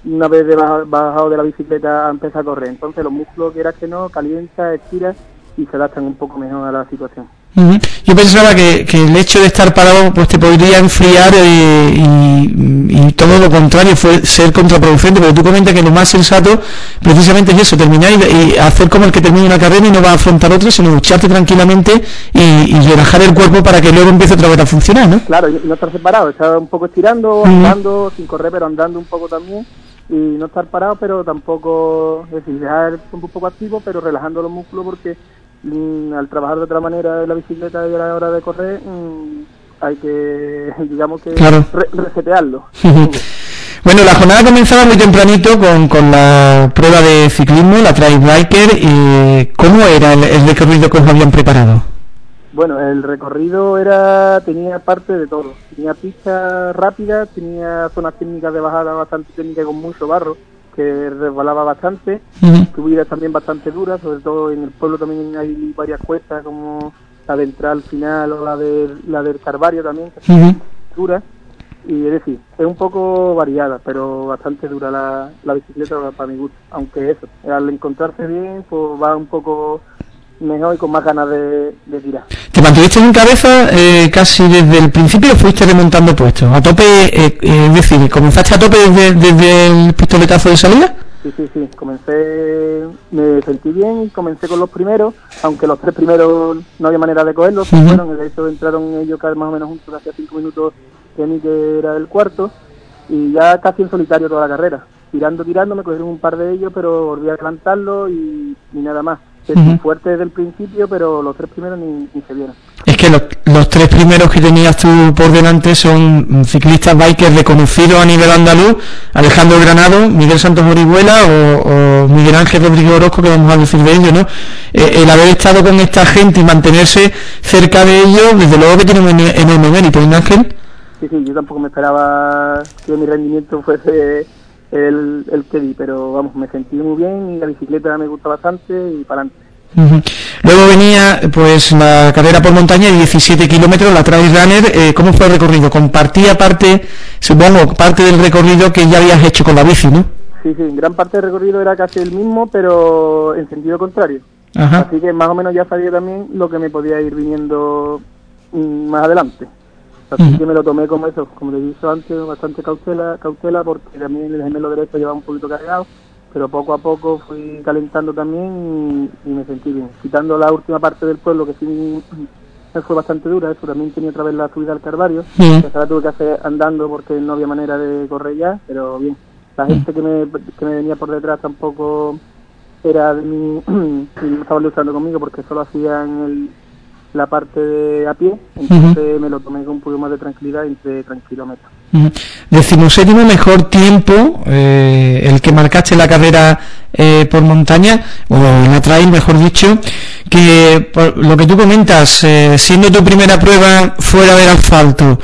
[SPEAKER 6] una vez bajado de la bicicleta a empezar a correr. Entonces los músculos, quieras que no, calientas, estiras y se adaptan un poco mejor a la situación.
[SPEAKER 2] Yo pensaba que el hecho de estar parado pues te podría enfriar y todo lo contrario fue ser contraproducente, pero tú comentas que lo más sensato precisamente es eso, terminar y hacer como el que termina una carrera y no va a afrontar otra, sino ducharte tranquilamente y relajar el cuerpo para que luego empiece otra vez a funcionar, ¿no?
[SPEAKER 6] Claro, y no estar separado, estar un poco estirando, andando, sin correr, pero andando un poco también, y no estar parado, pero tampoco, es decir, dejar un poco activo, pero relajando los músculos, porque al trabajar de otra manera en la bicicleta y a la hora de correr, hay que, digamos que,
[SPEAKER 2] claro,
[SPEAKER 6] resetearlo.
[SPEAKER 2] Bueno, la jornada comenzaba muy tempranito con la prueba de ciclismo, la Trail Biker. ¿Cómo era el recorrido que os habían preparado?
[SPEAKER 6] Bueno, el recorrido tenía parte de todo. Tenía pistas rápidas, tenía zonas técnicas de bajada bastante técnicas con mucho barro, que resbalaba bastante, subidas también bastante duras, sobre todo en el pueblo también hay varias cuestas como la de entrar al final o la del Carvario también, que son duras, y es decir, es un poco variada, pero bastante dura la bicicleta para mi gusto, aunque eso, al encontrarse bien, pues va un poco mejor y con más ganas de tirar.
[SPEAKER 2] Te mantuviste en cabeza casi desde el principio, fuiste remontando puestos a tope, es decir, ¿comenzaste a tope desde el pistoletazo de salida?
[SPEAKER 6] Sí, me sentí bien y comencé con los primeros, aunque los 3 primeros no había manera de cogerlos, fueron, de hecho entraron ellos más o menos juntos, hacía 5 minutos que mí que era el cuarto, y ya casi en solitario toda la carrera, tirando, me cogieron un par de ellos, pero volví a adelantarlo y nada más. Fuerte desde el principio, pero los 3 primeros ni se vieron.
[SPEAKER 2] Es que los 3 primeros que tenías tú por delante son ciclistas bikers reconocidos a nivel andaluz: Alejandro Granado, Miguel Santos Orihuela o Miguel Ángel Rodríguez Orozco, que vamos a decir de ellos, ¿no? El haber estado con esta gente y mantenerse cerca de ellos, desde luego que tiene un enorme mérito, ¿no, Ángel?
[SPEAKER 6] Sí, yo tampoco me esperaba que mi rendimiento fuese el que di, pero vamos, me sentí muy bien y la bicicleta me gusta bastante y para adelante.
[SPEAKER 2] Luego venía pues la carrera por montaña de 17 kilómetros, la Trail Runner. ¿Cómo fue el recorrido? Compartía parte del recorrido que ya habías hecho con la bici, ¿no? Sí,
[SPEAKER 6] gran parte del recorrido era casi el mismo, pero en sentido contrario.
[SPEAKER 2] Ajá.
[SPEAKER 6] Así que más o menos ya sabía también lo que me podía ir viniendo más adelante. Así que me lo tomé como eso, como te he dicho antes, bastante cautela, porque también el gemelo derecho llevaba un poquito cargado, pero poco a poco fui calentando también y me sentí bien. Quitando la última parte del pueblo, que sí fue bastante dura, eso también tenía otra vez la subida al Carvario, que la tuve que hacer andando porque no había manera de correr ya, pero bien. La gente que me venía por detrás tampoco era de mí, no estaba luchando conmigo porque solo hacían la parte de a pie, entonces me lo tomé con un poco más de tranquilidad y entre tranquilómetros.
[SPEAKER 2] 17º mejor tiempo, el que marcaste la carrera por montaña, o en la trail mejor dicho, que por lo que tú comentas, siendo tu primera prueba fuera del asfalto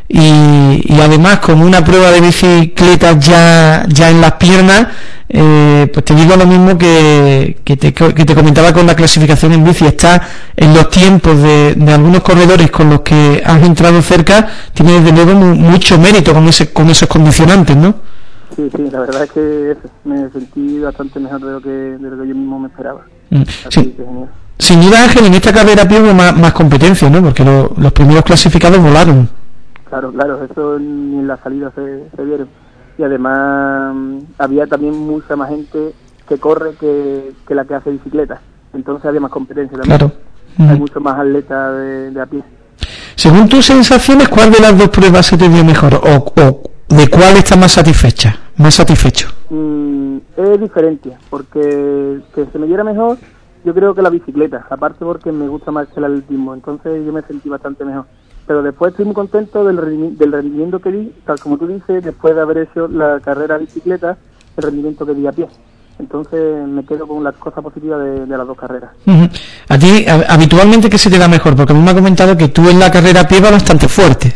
[SPEAKER 2] y además con una prueba de bicicleta ya en las piernas, pues te digo lo mismo que te comentaba con la clasificación en bici. Está en los tiempos de algunos corredores con los que has entrado cerca, tiene desde luego mucho mérito con esos condicionantes, ¿no?
[SPEAKER 6] Sí, la verdad es que me sentí bastante mejor de lo que yo mismo me esperaba. Así que genial.
[SPEAKER 2] Sin duda, Ángel, en esta carrera hubo más competencia, ¿no? Porque los primeros clasificados volaron.
[SPEAKER 6] Claro, eso ni en la salida se vieron. Y además había también mucha más gente que corre que la que hace bicicleta. Entonces había más competencia también.
[SPEAKER 2] Claro.
[SPEAKER 6] Hay muchos más atletas de a pie.
[SPEAKER 2] Según tus sensaciones, ¿cuál de las dos pruebas se te dio mejor? ¿O de cuál estás más satisfecho?
[SPEAKER 6] Es diferente, porque que se me diera mejor, yo creo que la bicicleta. Aparte porque me gusta más el atletismo. Entonces yo me sentí bastante mejor. Pero después estoy muy contento del rendimiento que di, tal como tú dices, después de haber hecho la carrera de bicicleta, el rendimiento que di a pie. Entonces me quedo con las cosas positivas de las dos carreras.
[SPEAKER 2] ¿A ti habitualmente qué se te da mejor? Porque a mí me ha comentado que tú en la carrera a pie vas bastante fuerte.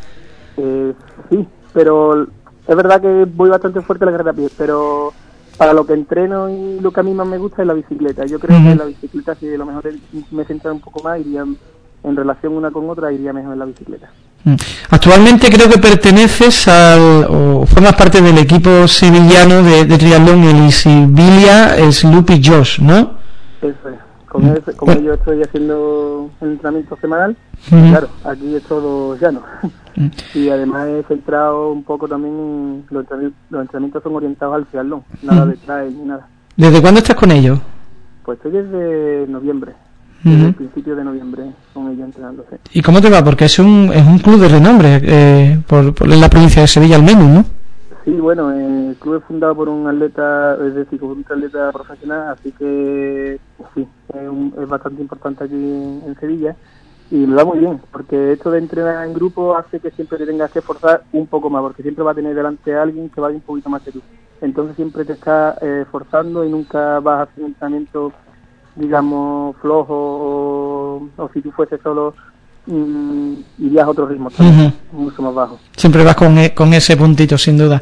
[SPEAKER 6] Sí, pero es verdad que voy bastante fuerte en la carrera a pie, pero para lo que entreno y lo que a mí más me gusta es la bicicleta. Yo creo que la bicicleta, si a lo mejor me centra un poco más, iría en relación una con otra, iría mejor en la bicicleta.
[SPEAKER 2] Actualmente creo que perteneces o formas parte del equipo sevillano de triatlón, el Isibilia Sloopy Josh, ¿no?
[SPEAKER 6] Eso es. Con ellos estoy haciendo el entrenamiento semanal. Claro, aquí es todo llano. Y además he centrado un poco también, los entrenamientos son orientados al triatlón, nada de trail ni nada.
[SPEAKER 2] ¿Desde cuándo estás con ellos?
[SPEAKER 6] Pues estoy desde noviembre, desde el principio de noviembre con ellos entrenándose.
[SPEAKER 2] ¿Y cómo te va? Porque es un club de renombre por la provincia de Sevilla al menos, ¿no?
[SPEAKER 6] Sí, bueno, el club es fundado por un atleta, es decir, un atleta profesional, así que sí, es bastante importante aquí en Sevilla y me va muy bien, porque esto de entrenar en grupo hace que siempre te tengas que esforzar un poco más, porque siempre va a tener delante a alguien que vaya un poquito más que tú. Entonces siempre te estás esforzando y nunca vas a hacer un entrenamiento, digamos, flojo o si tú fueses solo irías a otro ritmo también, mucho más bajo.
[SPEAKER 2] Siempre vas con ese puntito, sin duda.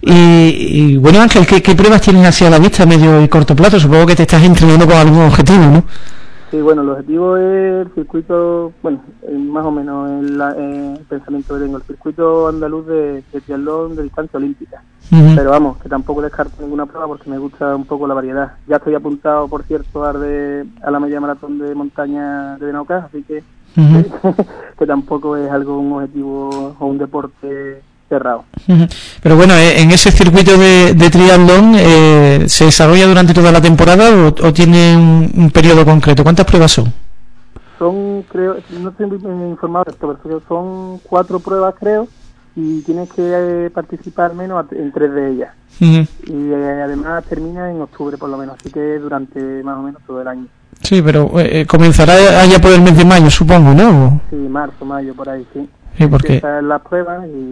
[SPEAKER 2] Y bueno, Ángel, ¿qué pruebas tienes hacia la vista a medio y corto plazo? Supongo que te estás entrenando con algún objetivo, ¿no?
[SPEAKER 6] Sí, bueno, el objetivo es el circuito, bueno, más o menos el pensamiento que tengo, el circuito andaluz de triatlón de distancia olímpica. Pero vamos, que tampoco descarto ninguna prueba porque me gusta un poco la variedad. Ya estoy apuntado, por cierto, a la media maratón de montaña de Benaucás, así que que tampoco es un objetivo o un deporte cerrado.
[SPEAKER 2] Pero bueno, en ese circuito de triatlón ¿se desarrolla durante toda la temporada o tiene un periodo concreto? ¿Cuántas pruebas son?
[SPEAKER 6] Son, creo, no estoy muy informado de esto, pero son 4 pruebas, creo, y tienes que participar menos en 3 de ellas. Y además termina en octubre por lo menos, así que durante más o menos todo el año.
[SPEAKER 2] Sí, pero comenzará allá por el mes de mayo, supongo, ¿no?
[SPEAKER 6] Sí, marzo, mayo, por ahí, sí.
[SPEAKER 2] Sí, porque
[SPEAKER 6] empiezan las pruebas y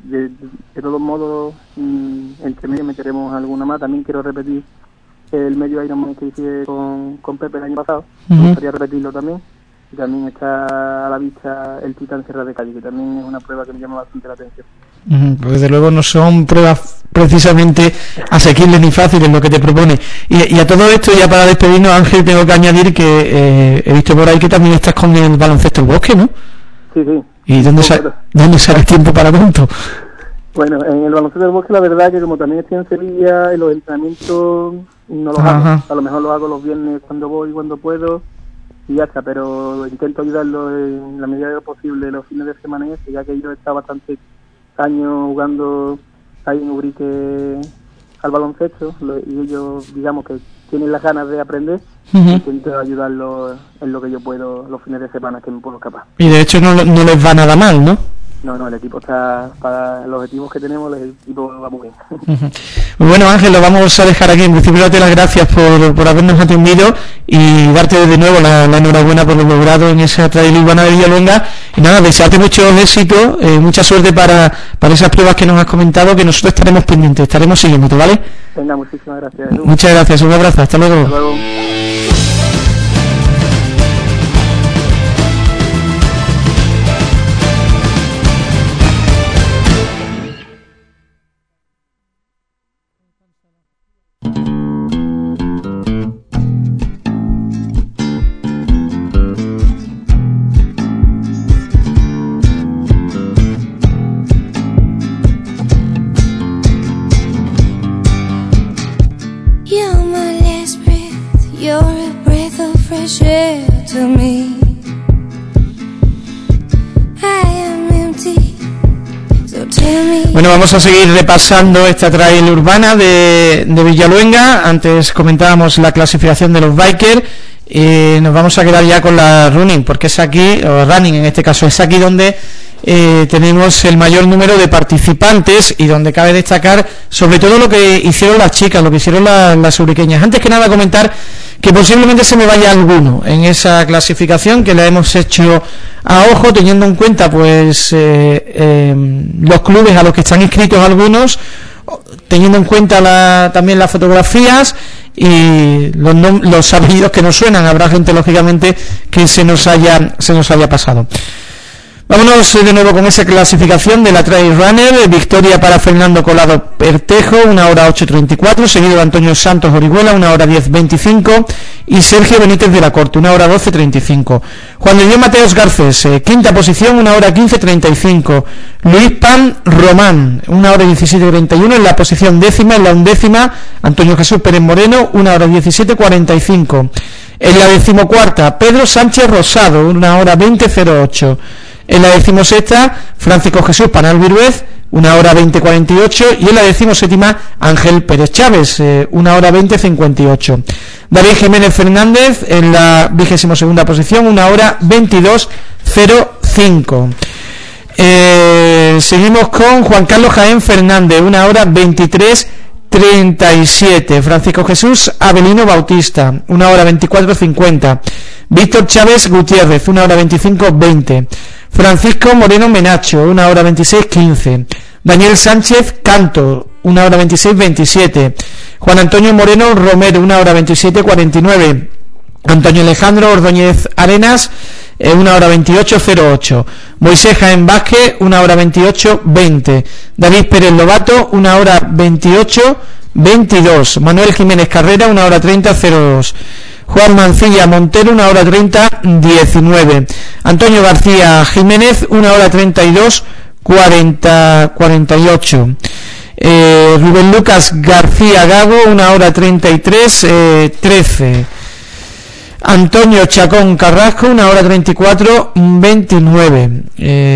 [SPEAKER 6] de todos modos entre medio meteremos alguna más. También quiero repetir el medio Ironman que hice con Pepe el año pasado. Me gustaría repetirlo también. Y también está a la vista el Titán Sierra de Cádiz, que también es una prueba que me llama bastante la atención.
[SPEAKER 2] Pues desde luego no son pruebas precisamente asequibles ni fáciles lo que te propone. Y a todo esto, ya para despedirnos, Ángel, tengo que añadir que he visto por ahí que también estás con el baloncesto del bosque, ¿no?
[SPEAKER 6] Sí, sí.
[SPEAKER 2] ¿Y dónde sales tiempo para tanto?
[SPEAKER 6] Bueno, en el baloncesto del bosque la verdad que como también estoy en Sevilla, en los entrenamientos no los hago. A lo mejor los hago los viernes cuando voy, cuando puedo y ya está, pero intento ayudarlo en la medida de lo posible los fines de semana, ya que yo he estado bastante años jugando ahí en Ubrique al baloncesto y ellos digamos que tienen las ganas de aprender. Intento ayudarlos en lo que yo puedo los fines de semana que me puedo escapar.
[SPEAKER 2] Y de hecho no les va nada mal, ¿no?
[SPEAKER 6] No, el equipo está para los objetivos que tenemos, el equipo va muy bien.
[SPEAKER 2] Bueno, Ángel, lo vamos a dejar aquí. En principio, darte las gracias por habernos atendido y darte de nuevo la enhorabuena por lo logrado en esa trail urbana de Villaluenga. Y nada, desearte mucho éxito, mucha suerte para esas pruebas que nos has comentado, que nosotros estaremos pendientes, estaremos siguiéndote, ¿vale?
[SPEAKER 6] Venga, muchísimas gracias.
[SPEAKER 2] Muchas gracias, un abrazo, hasta luego.
[SPEAKER 6] Hasta luego.
[SPEAKER 2] Bueno, vamos a seguir repasando esta trail urbana de Villaluenga. Antes comentábamos la clasificación de los bikers y nos vamos a quedar ya con la running, porque es aquí, o running en este caso, es aquí donde tenemos el mayor número de participantes y donde cabe destacar sobre todo lo que hicieron las chicas, lo que hicieron las ubriqueñas. Antes que nada comentar que posiblemente se me vaya alguno en esa clasificación que la hemos hecho a ojo, teniendo en cuenta pues los clubes a los que están inscritos algunos, teniendo en cuenta también las fotografías y los apellidos que nos suenan. Habrá gente lógicamente que se nos haya pasado. Vámonos de nuevo con esa clasificación de la Trail Runner. Victoria para Fernando Colado Pertejo, 1 hora 8:34, seguido de Antonio Santos Orihuela, 1 hora 10:25, y Sergio Benítez de la Corte, 1 hora 12:35. Juan de Dios Mateos Garcés, quinta posición, 1 hora 15:35. Luis Pan Román, 1 hora 17:41, en la posición décima. En la undécima, Antonio Jesús Pérez Moreno, 1 hora 17:45. En la decimocuarta, Pedro Sánchez Rosado, 1 hora 20:08. En la decimosexta, Francisco Jesús Panal Viruez, 1 hora 20:48, y en la decimoséptima, Ángel Pérez Chávez, 1 hora 20:58. David Jiménez Fernández en la 22ª posición, 1 hora 22:05. Seguimos con Juan Carlos Jaén Fernández, 1 hora 23:37. Francisco Jesús Avelino Bautista, 1 hora 24:50. Víctor Chávez Gutiérrez, 1 hora 25:20. Francisco Moreno Menacho, 1 hora 26:15. Daniel Sánchez Canto, 1 hora 26:27. Juan Antonio Moreno Romero, 1 hora 27:49. Antonio Alejandro Ordóñez Arenas, 1 hora 28:08. Moisés Jaén Vázquez, 1 hora 28:20. David Pérez Lobato, 1 hora 28:22. Manuel Jiménez Carrera, 1 hora 30:02. Juan Mancilla Montero, 1 hora 30:19. Antonio García Jiménez, 1 hora 32:48. Rubén Lucas García Gago, 1 hora 33:13. Antonio Chacón Carrasco, 1 hora 34:29.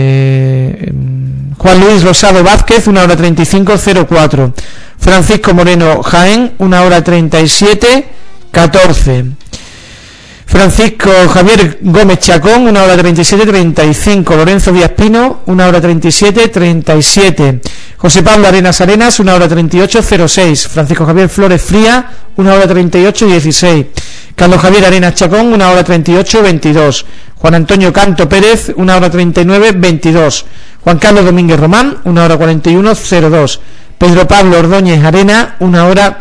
[SPEAKER 2] Juan Luis Rosado Vázquez, 1 hora 35:04. Francisco Moreno Jaén, 1 hora 37:14. Francisco Javier Gómez Chacón, 1 hora 37:35. Lorenzo Díaz Pino, 1 hora 37:37. José Pablo Arenas Arenas, 1 hora 38:06. Francisco Javier Flores Fría, 1 hora 38:16. Carlos Javier Arenas Chacón, 1 hora 38:22. Juan Antonio Canto Pérez, 1 hora 39:22. Juan Carlos Domínguez Román, 1 hora 41:02. Pedro Pablo Ordóñez Arena, 1 hora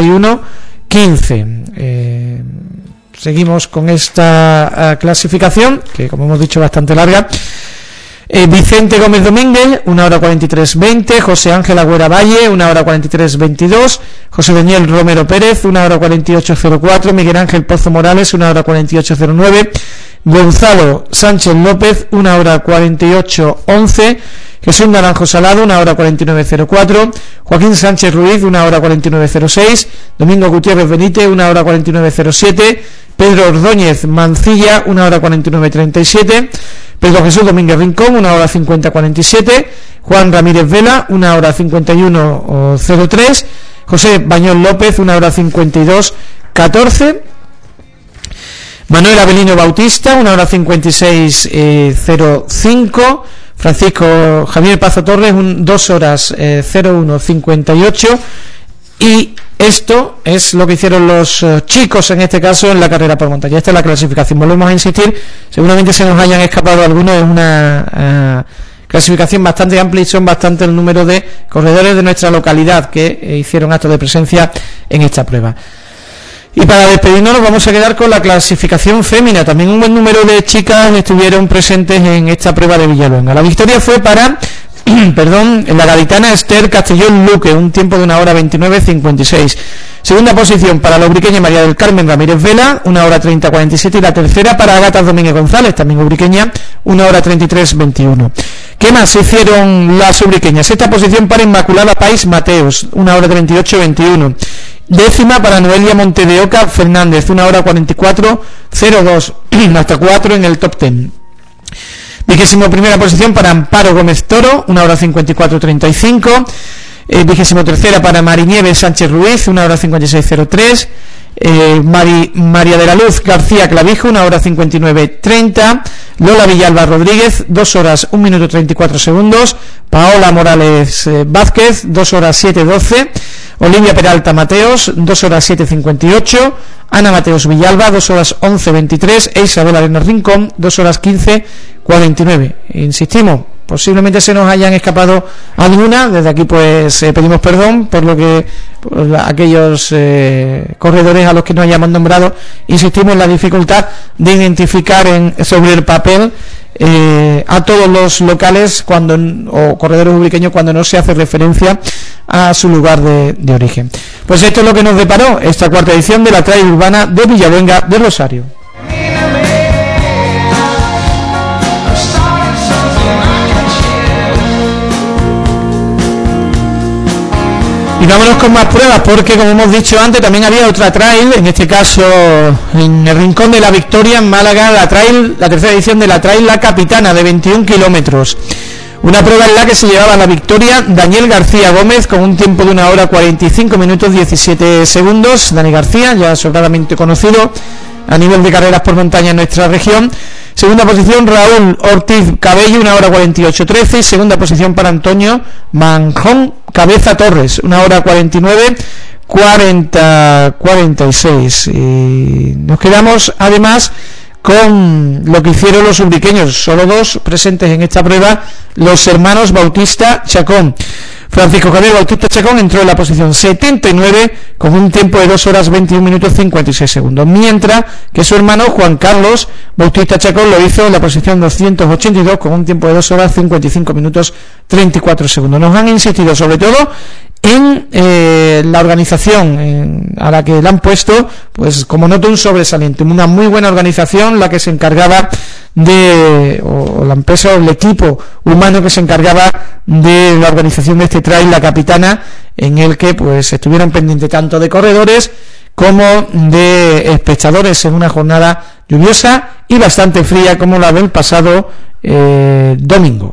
[SPEAKER 2] 41:15. Seguimos con esta clasificación, que como hemos dicho bastante larga. Vicente Gómez Domínguez, 1 hora 43:20. José Ángel Agüera Valle, 1 hora 43:22. José Daniel Romero Pérez, 1 hora 48:04. Miguel Ángel Pozo Morales, 1 hora 48:09. Gonzalo Sánchez López, 1 hora 48:11. Jesús Naranjo Salado, 1 hora 49:04. Joaquín Sánchez Ruiz, 1 hora 49:06. Domingo Gutiérrez Benítez, 1 hora 49:07. Pedro Ordóñez Mancilla, 1 hora 49:37. Pedro Jesús Domínguez Rincón, 1 hora 50:47. Juan Ramírez Vela, 1 hora 51:03. José Bañón López, 1 hora 52:14. Manuel Avelino Bautista, 1 hora 56:05. Francisco Javier Pazo Torres, 2 horas 01:58. Y esto es lo que hicieron los chicos en este caso en la carrera por montaña. Esta es la clasificación. Volvemos a insistir, seguramente se nos hayan escapado algunos. Es una clasificación bastante amplia y son bastante el número de corredores de nuestra localidad que hicieron acto de presencia en esta prueba. Y para despedirnos nos vamos a quedar con la clasificación fémina. También un buen número de chicas estuvieron presentes en esta prueba de Villaluenga. La victoria fue para la gaditana Esther Castellón Luque, un tiempo de 1 hora 29:56. Segunda posición para la ubriqueña María del Carmen Ramírez Vela, 1 hora 30:47. Y la tercera para Ágata Domínguez González, también ubriqueña, 1 hora 33:21. ¿Qué más hicieron las ubriqueñas? Sexta posición para Inmaculada País Mateos, 1 hora 38:21. Décima para Noelia Montedeoca Fernández, 1 hora 44:02, hasta 4 en el top 10. 21ª posición para Amparo Gómez Toro, 1 hora 54:35. 23ª para Marinieves Sánchez Ruiz, 1 hora 56:03. María de la Luz García Clavijo, 1 hora 59:30. Lola Villalba Rodríguez, 2 horas 1 minuto 34 segundos. Paola Morales Vázquez, 2 horas 7:12. Olivia Peralta Mateos, 2 horas 7:58. Ana Mateos Villalba, 2 horas 11:23. E Isabel Arenas Rincón, 2 horas 15:49. Insistimos, posiblemente se nos hayan escapado alguna. Desde aquí pues pedimos perdón por lo que aquellos corredores a los que no hayamos nombrado. Insistimos en la dificultad de identificar sobre el papel a todos los locales o corredores ubriqueños cuando no se hace referencia a su lugar de origen. Pues esto es lo que nos deparó esta cuarta edición de la Trail Urbana de Villaluenga de Rosario. Y vámonos con más pruebas, porque como hemos dicho antes, también había otra trail, en este caso en el Rincón de la Victoria, en Málaga, la tercera edición de la Trail La Capitana, de 21 kilómetros. Una prueba en la que se llevaba la victoria Daniel García Gómez, con un tiempo de 1 hora 45 minutos 17 segundos. Dani García, ya sobradamente conocido a nivel de carreras por montaña en nuestra región. Segunda posición, Raúl Ortiz Cabello, 1 hora 48:13. Segunda posición para Antonio Manjón Cabeza Torres, 1 hora 49:46. Y nos quedamos además con lo que hicieron los ubriqueños, solo dos presentes en esta prueba, los hermanos Bautista Chacón. Francisco Javier Bautista Chacón entró en la posición 79 con un tiempo de 2 horas 21 minutos 56 segundos, mientras que su hermano Juan Carlos Bautista Chacón lo hizo en la posición 282 con un tiempo de 2 horas 55 minutos 34 segundos. Nos han insistido sobre todo en la organización a la que le han puesto, pues como nota un sobresaliente, una muy buena organización la que se encargaba o la empresa o el equipo humano que se encargaba de la organización de este trail La Capitana, en el que pues estuvieron pendientes tanto de corredores como de espectadores en una jornada lluviosa y bastante fría como la del pasado domingo.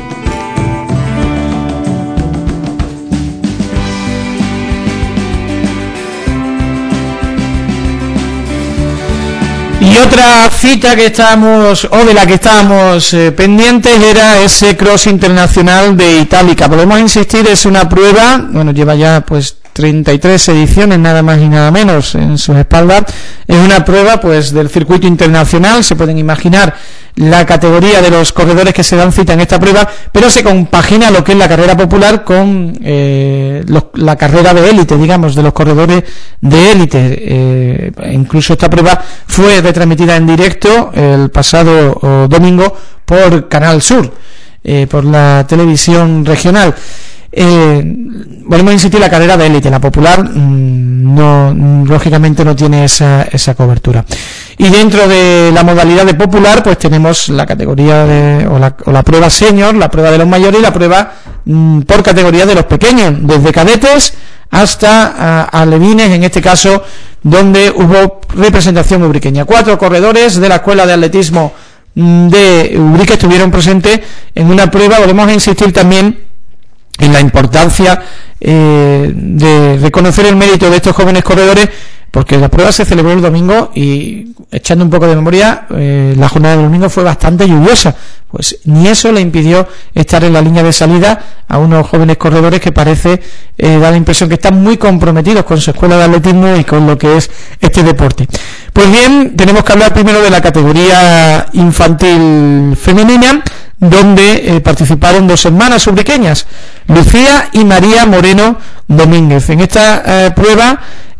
[SPEAKER 2] Y otra cita que de la que estábamos pendientes era ese cross internacional de Itálica. Podemos insistir, es una prueba, lleva ya pues 33 ediciones nada más y nada menos en sus espaldas. Es una prueba pues del circuito internacional, se pueden imaginar la categoría de los corredores que se dan cita en esta prueba, pero se compagina lo que es la carrera popular con la carrera de élite, digamos, de los corredores de élite. Incluso esta prueba fue retransmitida en directo el pasado domingo por Canal Sur, por la televisión regional. Volvemos a insistir, la carrera de élite, la popular lógicamente no tiene esa cobertura. Y dentro de la modalidad de popular pues tenemos la categoría o la prueba senior, la prueba de los mayores y la prueba por categoría de los pequeños, desde cadetes hasta alevines, en este caso donde hubo representación ubriqueña. 4 corredores de la escuela de atletismo de Ubrique estuvieron presentes en una prueba. Volvemos a insistir también en la importancia de reconocer el mérito de estos jóvenes corredores, porque la prueba se celebró el domingo y, echando un poco de memoria, la jornada del domingo fue bastante lluviosa, pues ni eso le impidió estar en la línea de salida a unos jóvenes corredores que parece da la impresión que están muy comprometidos con su escuela de atletismo y con lo que es este deporte. Pues bien, tenemos que hablar primero de la categoría infantil femenina, donde participaron 2 hermanas ubriqueñas, Lucía y María Moreno Domínguez. En esta prueba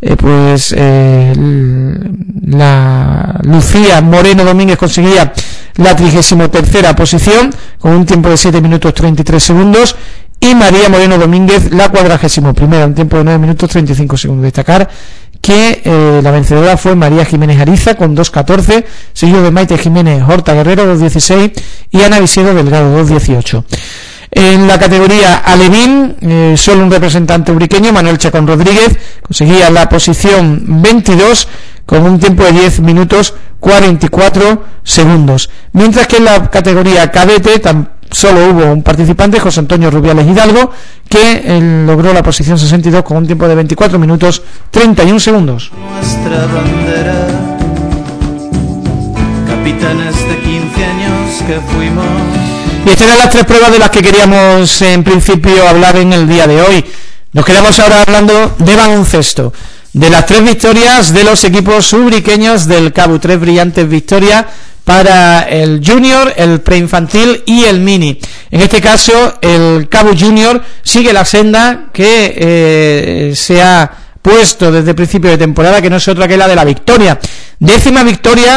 [SPEAKER 2] la Lucía Moreno Domínguez conseguía la 33ª posición con un tiempo de 7 minutos 33 segundos y María Moreno Domínguez la 41ª, un tiempo de 9 minutos 35 segundos. Destacar que la vencedora fue María Jiménez Ariza con 2.14, seguido de Maite Jiménez Horta Guerrero 2.16 y Ana Visiedo Delgado 2.18. En la categoría alevín, solo un representante ubriqueño, Manuel Chacón Rodríguez, conseguía la posición 22 con un tiempo de 10 minutos 44 segundos. Mientras que en la categoría cadete solo hubo un participante, José Antonio Rubiales Hidalgo, que logró la posición 62 con un tiempo de 24 minutos 31 segundos.
[SPEAKER 7] Nuestra bandera, capitanes de 15 años que fuimos.
[SPEAKER 2] Y estas eran las 3 pruebas de las que queríamos en principio hablar en el día de hoy. Nos quedamos ahora hablando de baloncesto, de las 3 victorias de los equipos ubriqueños del CABU, 3 brillantes victorias para el junior, el preinfantil y el mini. En este caso el CABU junior sigue la senda que se ha puesto desde el principio de temporada, que no es otra que la de la victoria. 10ª victoria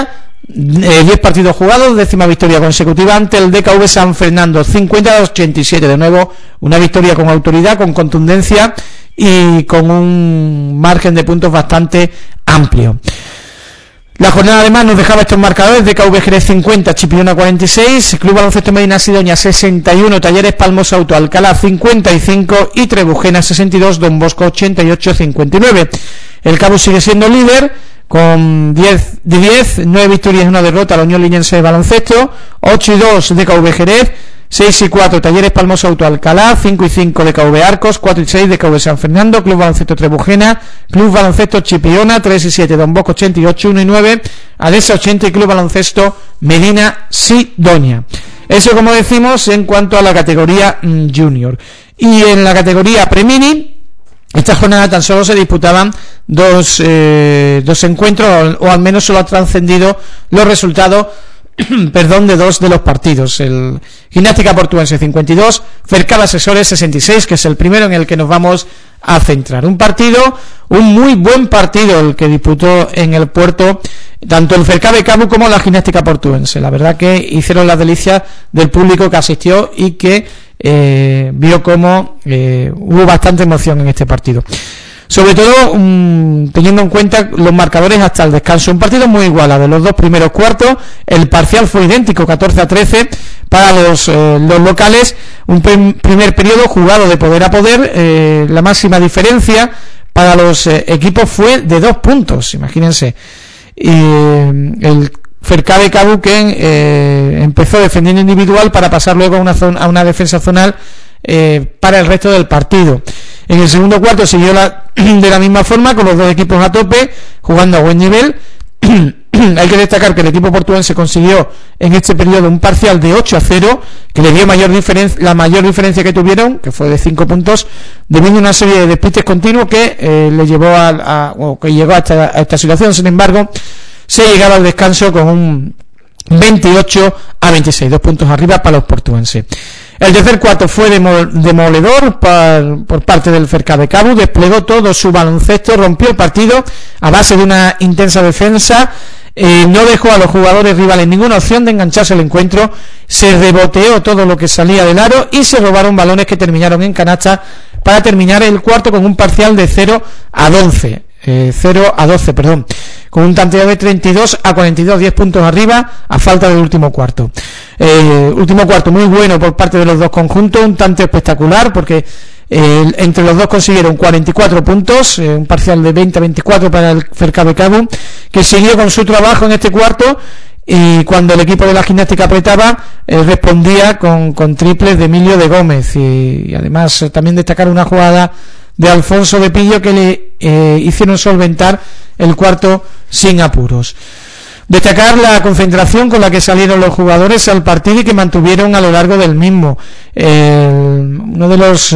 [SPEAKER 2] 10 partidos jugados, 10ª victoria consecutiva ante el DKV San Fernando, 50-87. De nuevo, una victoria con autoridad, con contundencia y con un margen de puntos bastante amplio. La jornada además nos dejaba estos marcadores: DKV Jerez 50, Chipiona 46, Club Baloncesto Medina Sidonia 61, Talleres Palmos Auto Alcalá 55 y Trebujena 62, Don Bosco 88-59. El Cabo sigue siendo líder con 10 de 10, 9 victorias y 1 derrota la Unión Liñense de Baloncesto, 8-2 DKV Jerez, 6-4 Talleres Palmos Auto Alcalá, 5-5 DKV Arcos, 4-6 DKV San Fernando, Club Baloncesto Trebujena, Club Baloncesto Chipiona, 3-7 Don Bosco 88, 1-9 Adesa 80 y Club Baloncesto Medina Sidonia. Eso, como decimos, en cuanto a la categoría junior. Y en la categoría premini, esta jornada tan solo se disputaban dos encuentros, o al menos solo ha trascendido los resultados de 2 de los partidos. El Gimnástica Portuense 52, Fercaba Asesores 66, que es el primero en el que nos vamos a centrar. Un muy buen partido el que disputó en el puerto tanto el Fercabe Cabu como la Gimnástica Portuense. La verdad que hicieron las delicias del público que asistió y que vio cómo hubo bastante emoción en este partido, sobre todo teniendo en cuenta los marcadores hasta el descanso. Un partido muy igualado. Los dos primeros cuartos, el parcial fue idéntico, 14-13 para los locales. Un primer periodo jugado de poder a poder. La máxima diferencia para los equipos fue de 2 puntos, imagínense. El Fercabe Cabu que empezó defendiendo individual para pasar luego a una defensa zonal para el resto del partido. En el segundo cuarto siguió de la misma forma, con los dos equipos a tope, jugando a buen nivel. Hay que destacar que el equipo portuense consiguió en este periodo un parcial de 8-0, que le dio la mayor diferencia que tuvieron, que fue de 5 puntos, debido a una serie de despistes continuos que le llevó que llegó a esta situación. Sin embargo, se llegaba al descanso con un 28-26, 2 puntos arriba para los portuenses. El tercer cuarto fue demoledor por parte del Fercabe Cabu. Desplegó todo su baloncesto, rompió el partido a base de una intensa defensa. No dejó a los jugadores rivales ninguna opción de engancharse al encuentro. Se reboteó todo lo que salía del aro y se robaron balones que terminaron en canasta para terminar el cuarto con un parcial de 0-12, con un tanteo de 32-42, 10 puntos arriba a falta del último cuarto. Último cuarto muy bueno por parte de los dos conjuntos, un tanteo espectacular porque entre los dos consiguieron 44 puntos, un parcial de 20-24 para el Fercabe Cabu, que siguió con su trabajo en este cuarto, y cuando el equipo de la Gimnástica apretaba, respondía con triples de Emilio de Gómez, y además también destacar una jugada de Alfonso de Pillo que le hicieron solventar el cuarto sin apuros. Destacar la concentración con la que salieron los jugadores al partido y que mantuvieron a lo largo del mismo. Uno de los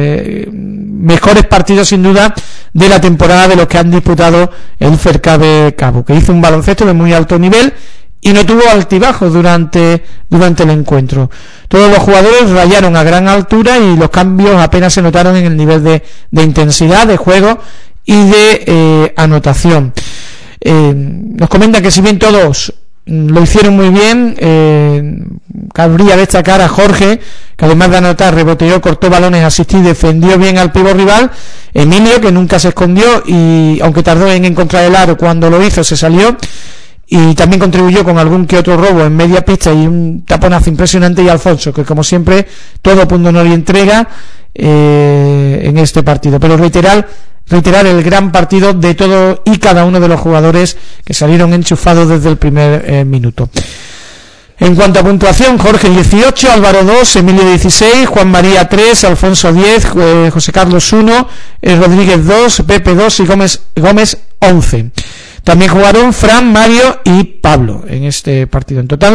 [SPEAKER 2] mejores partidos sin duda de la temporada de los que han disputado el Fercabe Cabu, que hizo un baloncesto de muy alto nivel y no tuvo altibajos durante el encuentro. Todos los jugadores rayaron a gran altura y los cambios apenas se notaron en el nivel de intensidad de juego y de anotación. Nos comentan que si bien todos lo hicieron muy bien, cabría destacar a Jorge, que además de anotar, reboteó, cortó balones, asistió y defendió bien al pívot rival. Emilio, que nunca se escondió y aunque tardó en encontrar el aro, cuando lo hizo se salió, y también contribuyó con algún que otro robo en media pista y un taponazo impresionante. Y Alfonso, que como siempre todo punto honor y entrega en este partido, pero reiterar el gran partido de todo y cada uno de los jugadores que salieron enchufados desde el primer minuto. En cuanto a puntuación, Jorge 18, Álvaro 2, Emilio 16, Juan María 3, Alfonso 10, José Carlos 1, Rodríguez 2, Pepe 2 y Gómez 11. También jugaron Fran, Mario y Pablo en este partido. En total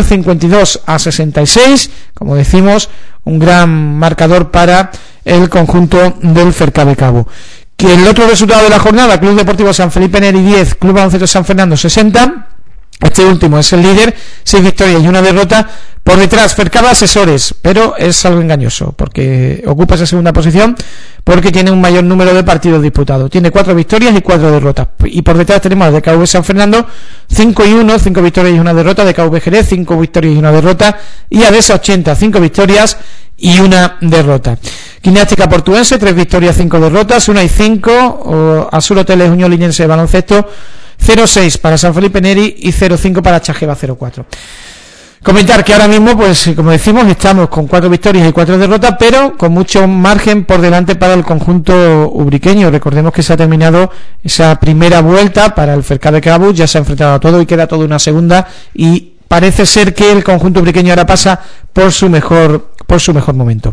[SPEAKER 2] 52-66, como decimos, un gran marcador para el conjunto del Fercabe Cabu. Que el otro resultado de la jornada, Club Deportivo San Felipe Neri 10, Club Baloncesto San Fernando 60. Este último es el líder, 6 victorias y 1 derrota Por detrás, Fercaba Asesores, pero es algo engañoso, porque ocupa esa segunda posición, porque tiene un mayor número de partidos disputados. Tiene 4 victorias y 4 derrotas. Y por detrás tenemos a DKV San Fernando, 5-1, 5 victorias y 1 derrota. DKV Jerez, 5 victorias y 1 derrota. Y ADESA 80, 5 victorias y 1 derrota. Gimnástica Portuense, 3 victorias, 5 derrotas, 1-5. Azul Hoteles Unión Linense de Baloncesto, 0-6 para San Felipe Neri y 0-5 para Chajeva 0-4. Comentar que ahora mismo, pues como decimos, estamos con 4 victorias y 4 derrotas, pero con mucho margen por delante para el conjunto ubriqueño. Recordemos que se ha terminado esa primera vuelta para el Fercá de Cabús, ya se ha enfrentado a todo y queda toda una segunda, y parece ser que el conjunto ubriqueño ahora pasa por su mejor momento.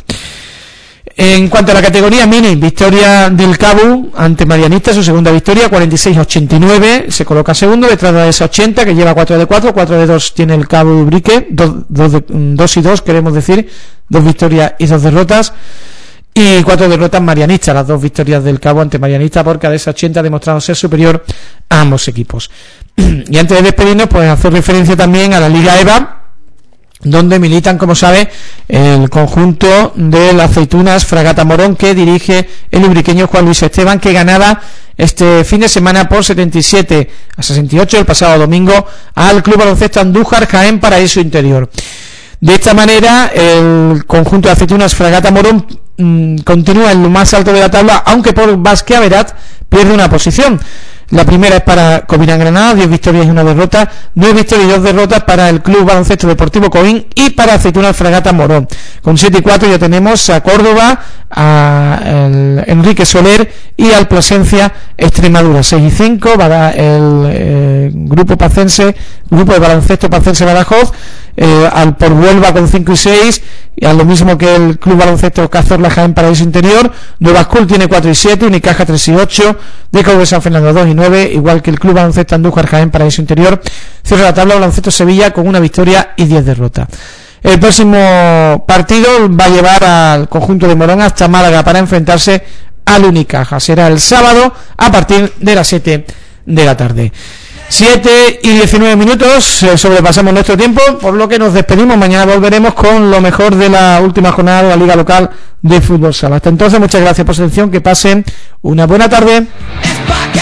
[SPEAKER 2] En cuanto a la categoría mini, victoria del Cabu ante Marianista, su segunda victoria, 46-89, se coloca segundo, detrás de esa 80, que lleva 4 de 4, 4 de 2 tiene el Cabu de Ubrique, 2 y 2, queremos decir, 2 victorias y 2 derrotas, y 4 derrotas Marianista, las 2 victorias del Cabu ante Marianista, porque de esa 80 ha demostrado ser superior a ambos equipos. Y antes de despedirnos, pues hacer referencia también a la Liga EVA, donde militan, como sabe, el conjunto de las Aceitunas Fragata Morón, que dirige el ubriqueño Juan Luis Esteban, que ganaba este fin de semana por 77-68 el pasado domingo al Club Baloncesto Andújar Jaén Paraíso Interior. De esta manera, el conjunto de Aceitunas Fragata Morón continúa en lo más alto de la tabla, aunque por Basqueaverat pierde una posición. La primera es para Covirán Granada, 10 victorias y 1 derrota, 9 victorias y 2 derrotas para el Club Baloncesto Deportivo Coín y para Aceitunas Fragata Morón. Con 7 y 4 ya tenemos a Córdoba, a Enrique Soler y al Plasencia Extremadura. 6 y 5 va el grupo de baloncesto Pacense Badajoz, al por Huelva con 5 y 6, y a lo mismo que el Club Baloncesto Cazorla Jaén Paraíso Interior. Nueva School tiene 4 y 7, Unicaja 3 y 8, DKV San Fernando 2 y 9, igual que el Club Baloncesto Andújar Jaén Paraíso Interior. Cierra la tabla Baloncesto Sevilla con 1 victoria y 10 derrotas. El próximo partido va a llevar al conjunto de Morón hasta Málaga para enfrentarse al Unicaja. Será el sábado a partir de las 7 de la tarde. 7 y 19 minutos, sobrepasamos nuestro tiempo, por lo que nos despedimos. Mañana volveremos con lo mejor de la última jornada de la Liga Local de Fútbol Sala. Hasta entonces, muchas gracias por su atención, que pasen una buena tarde.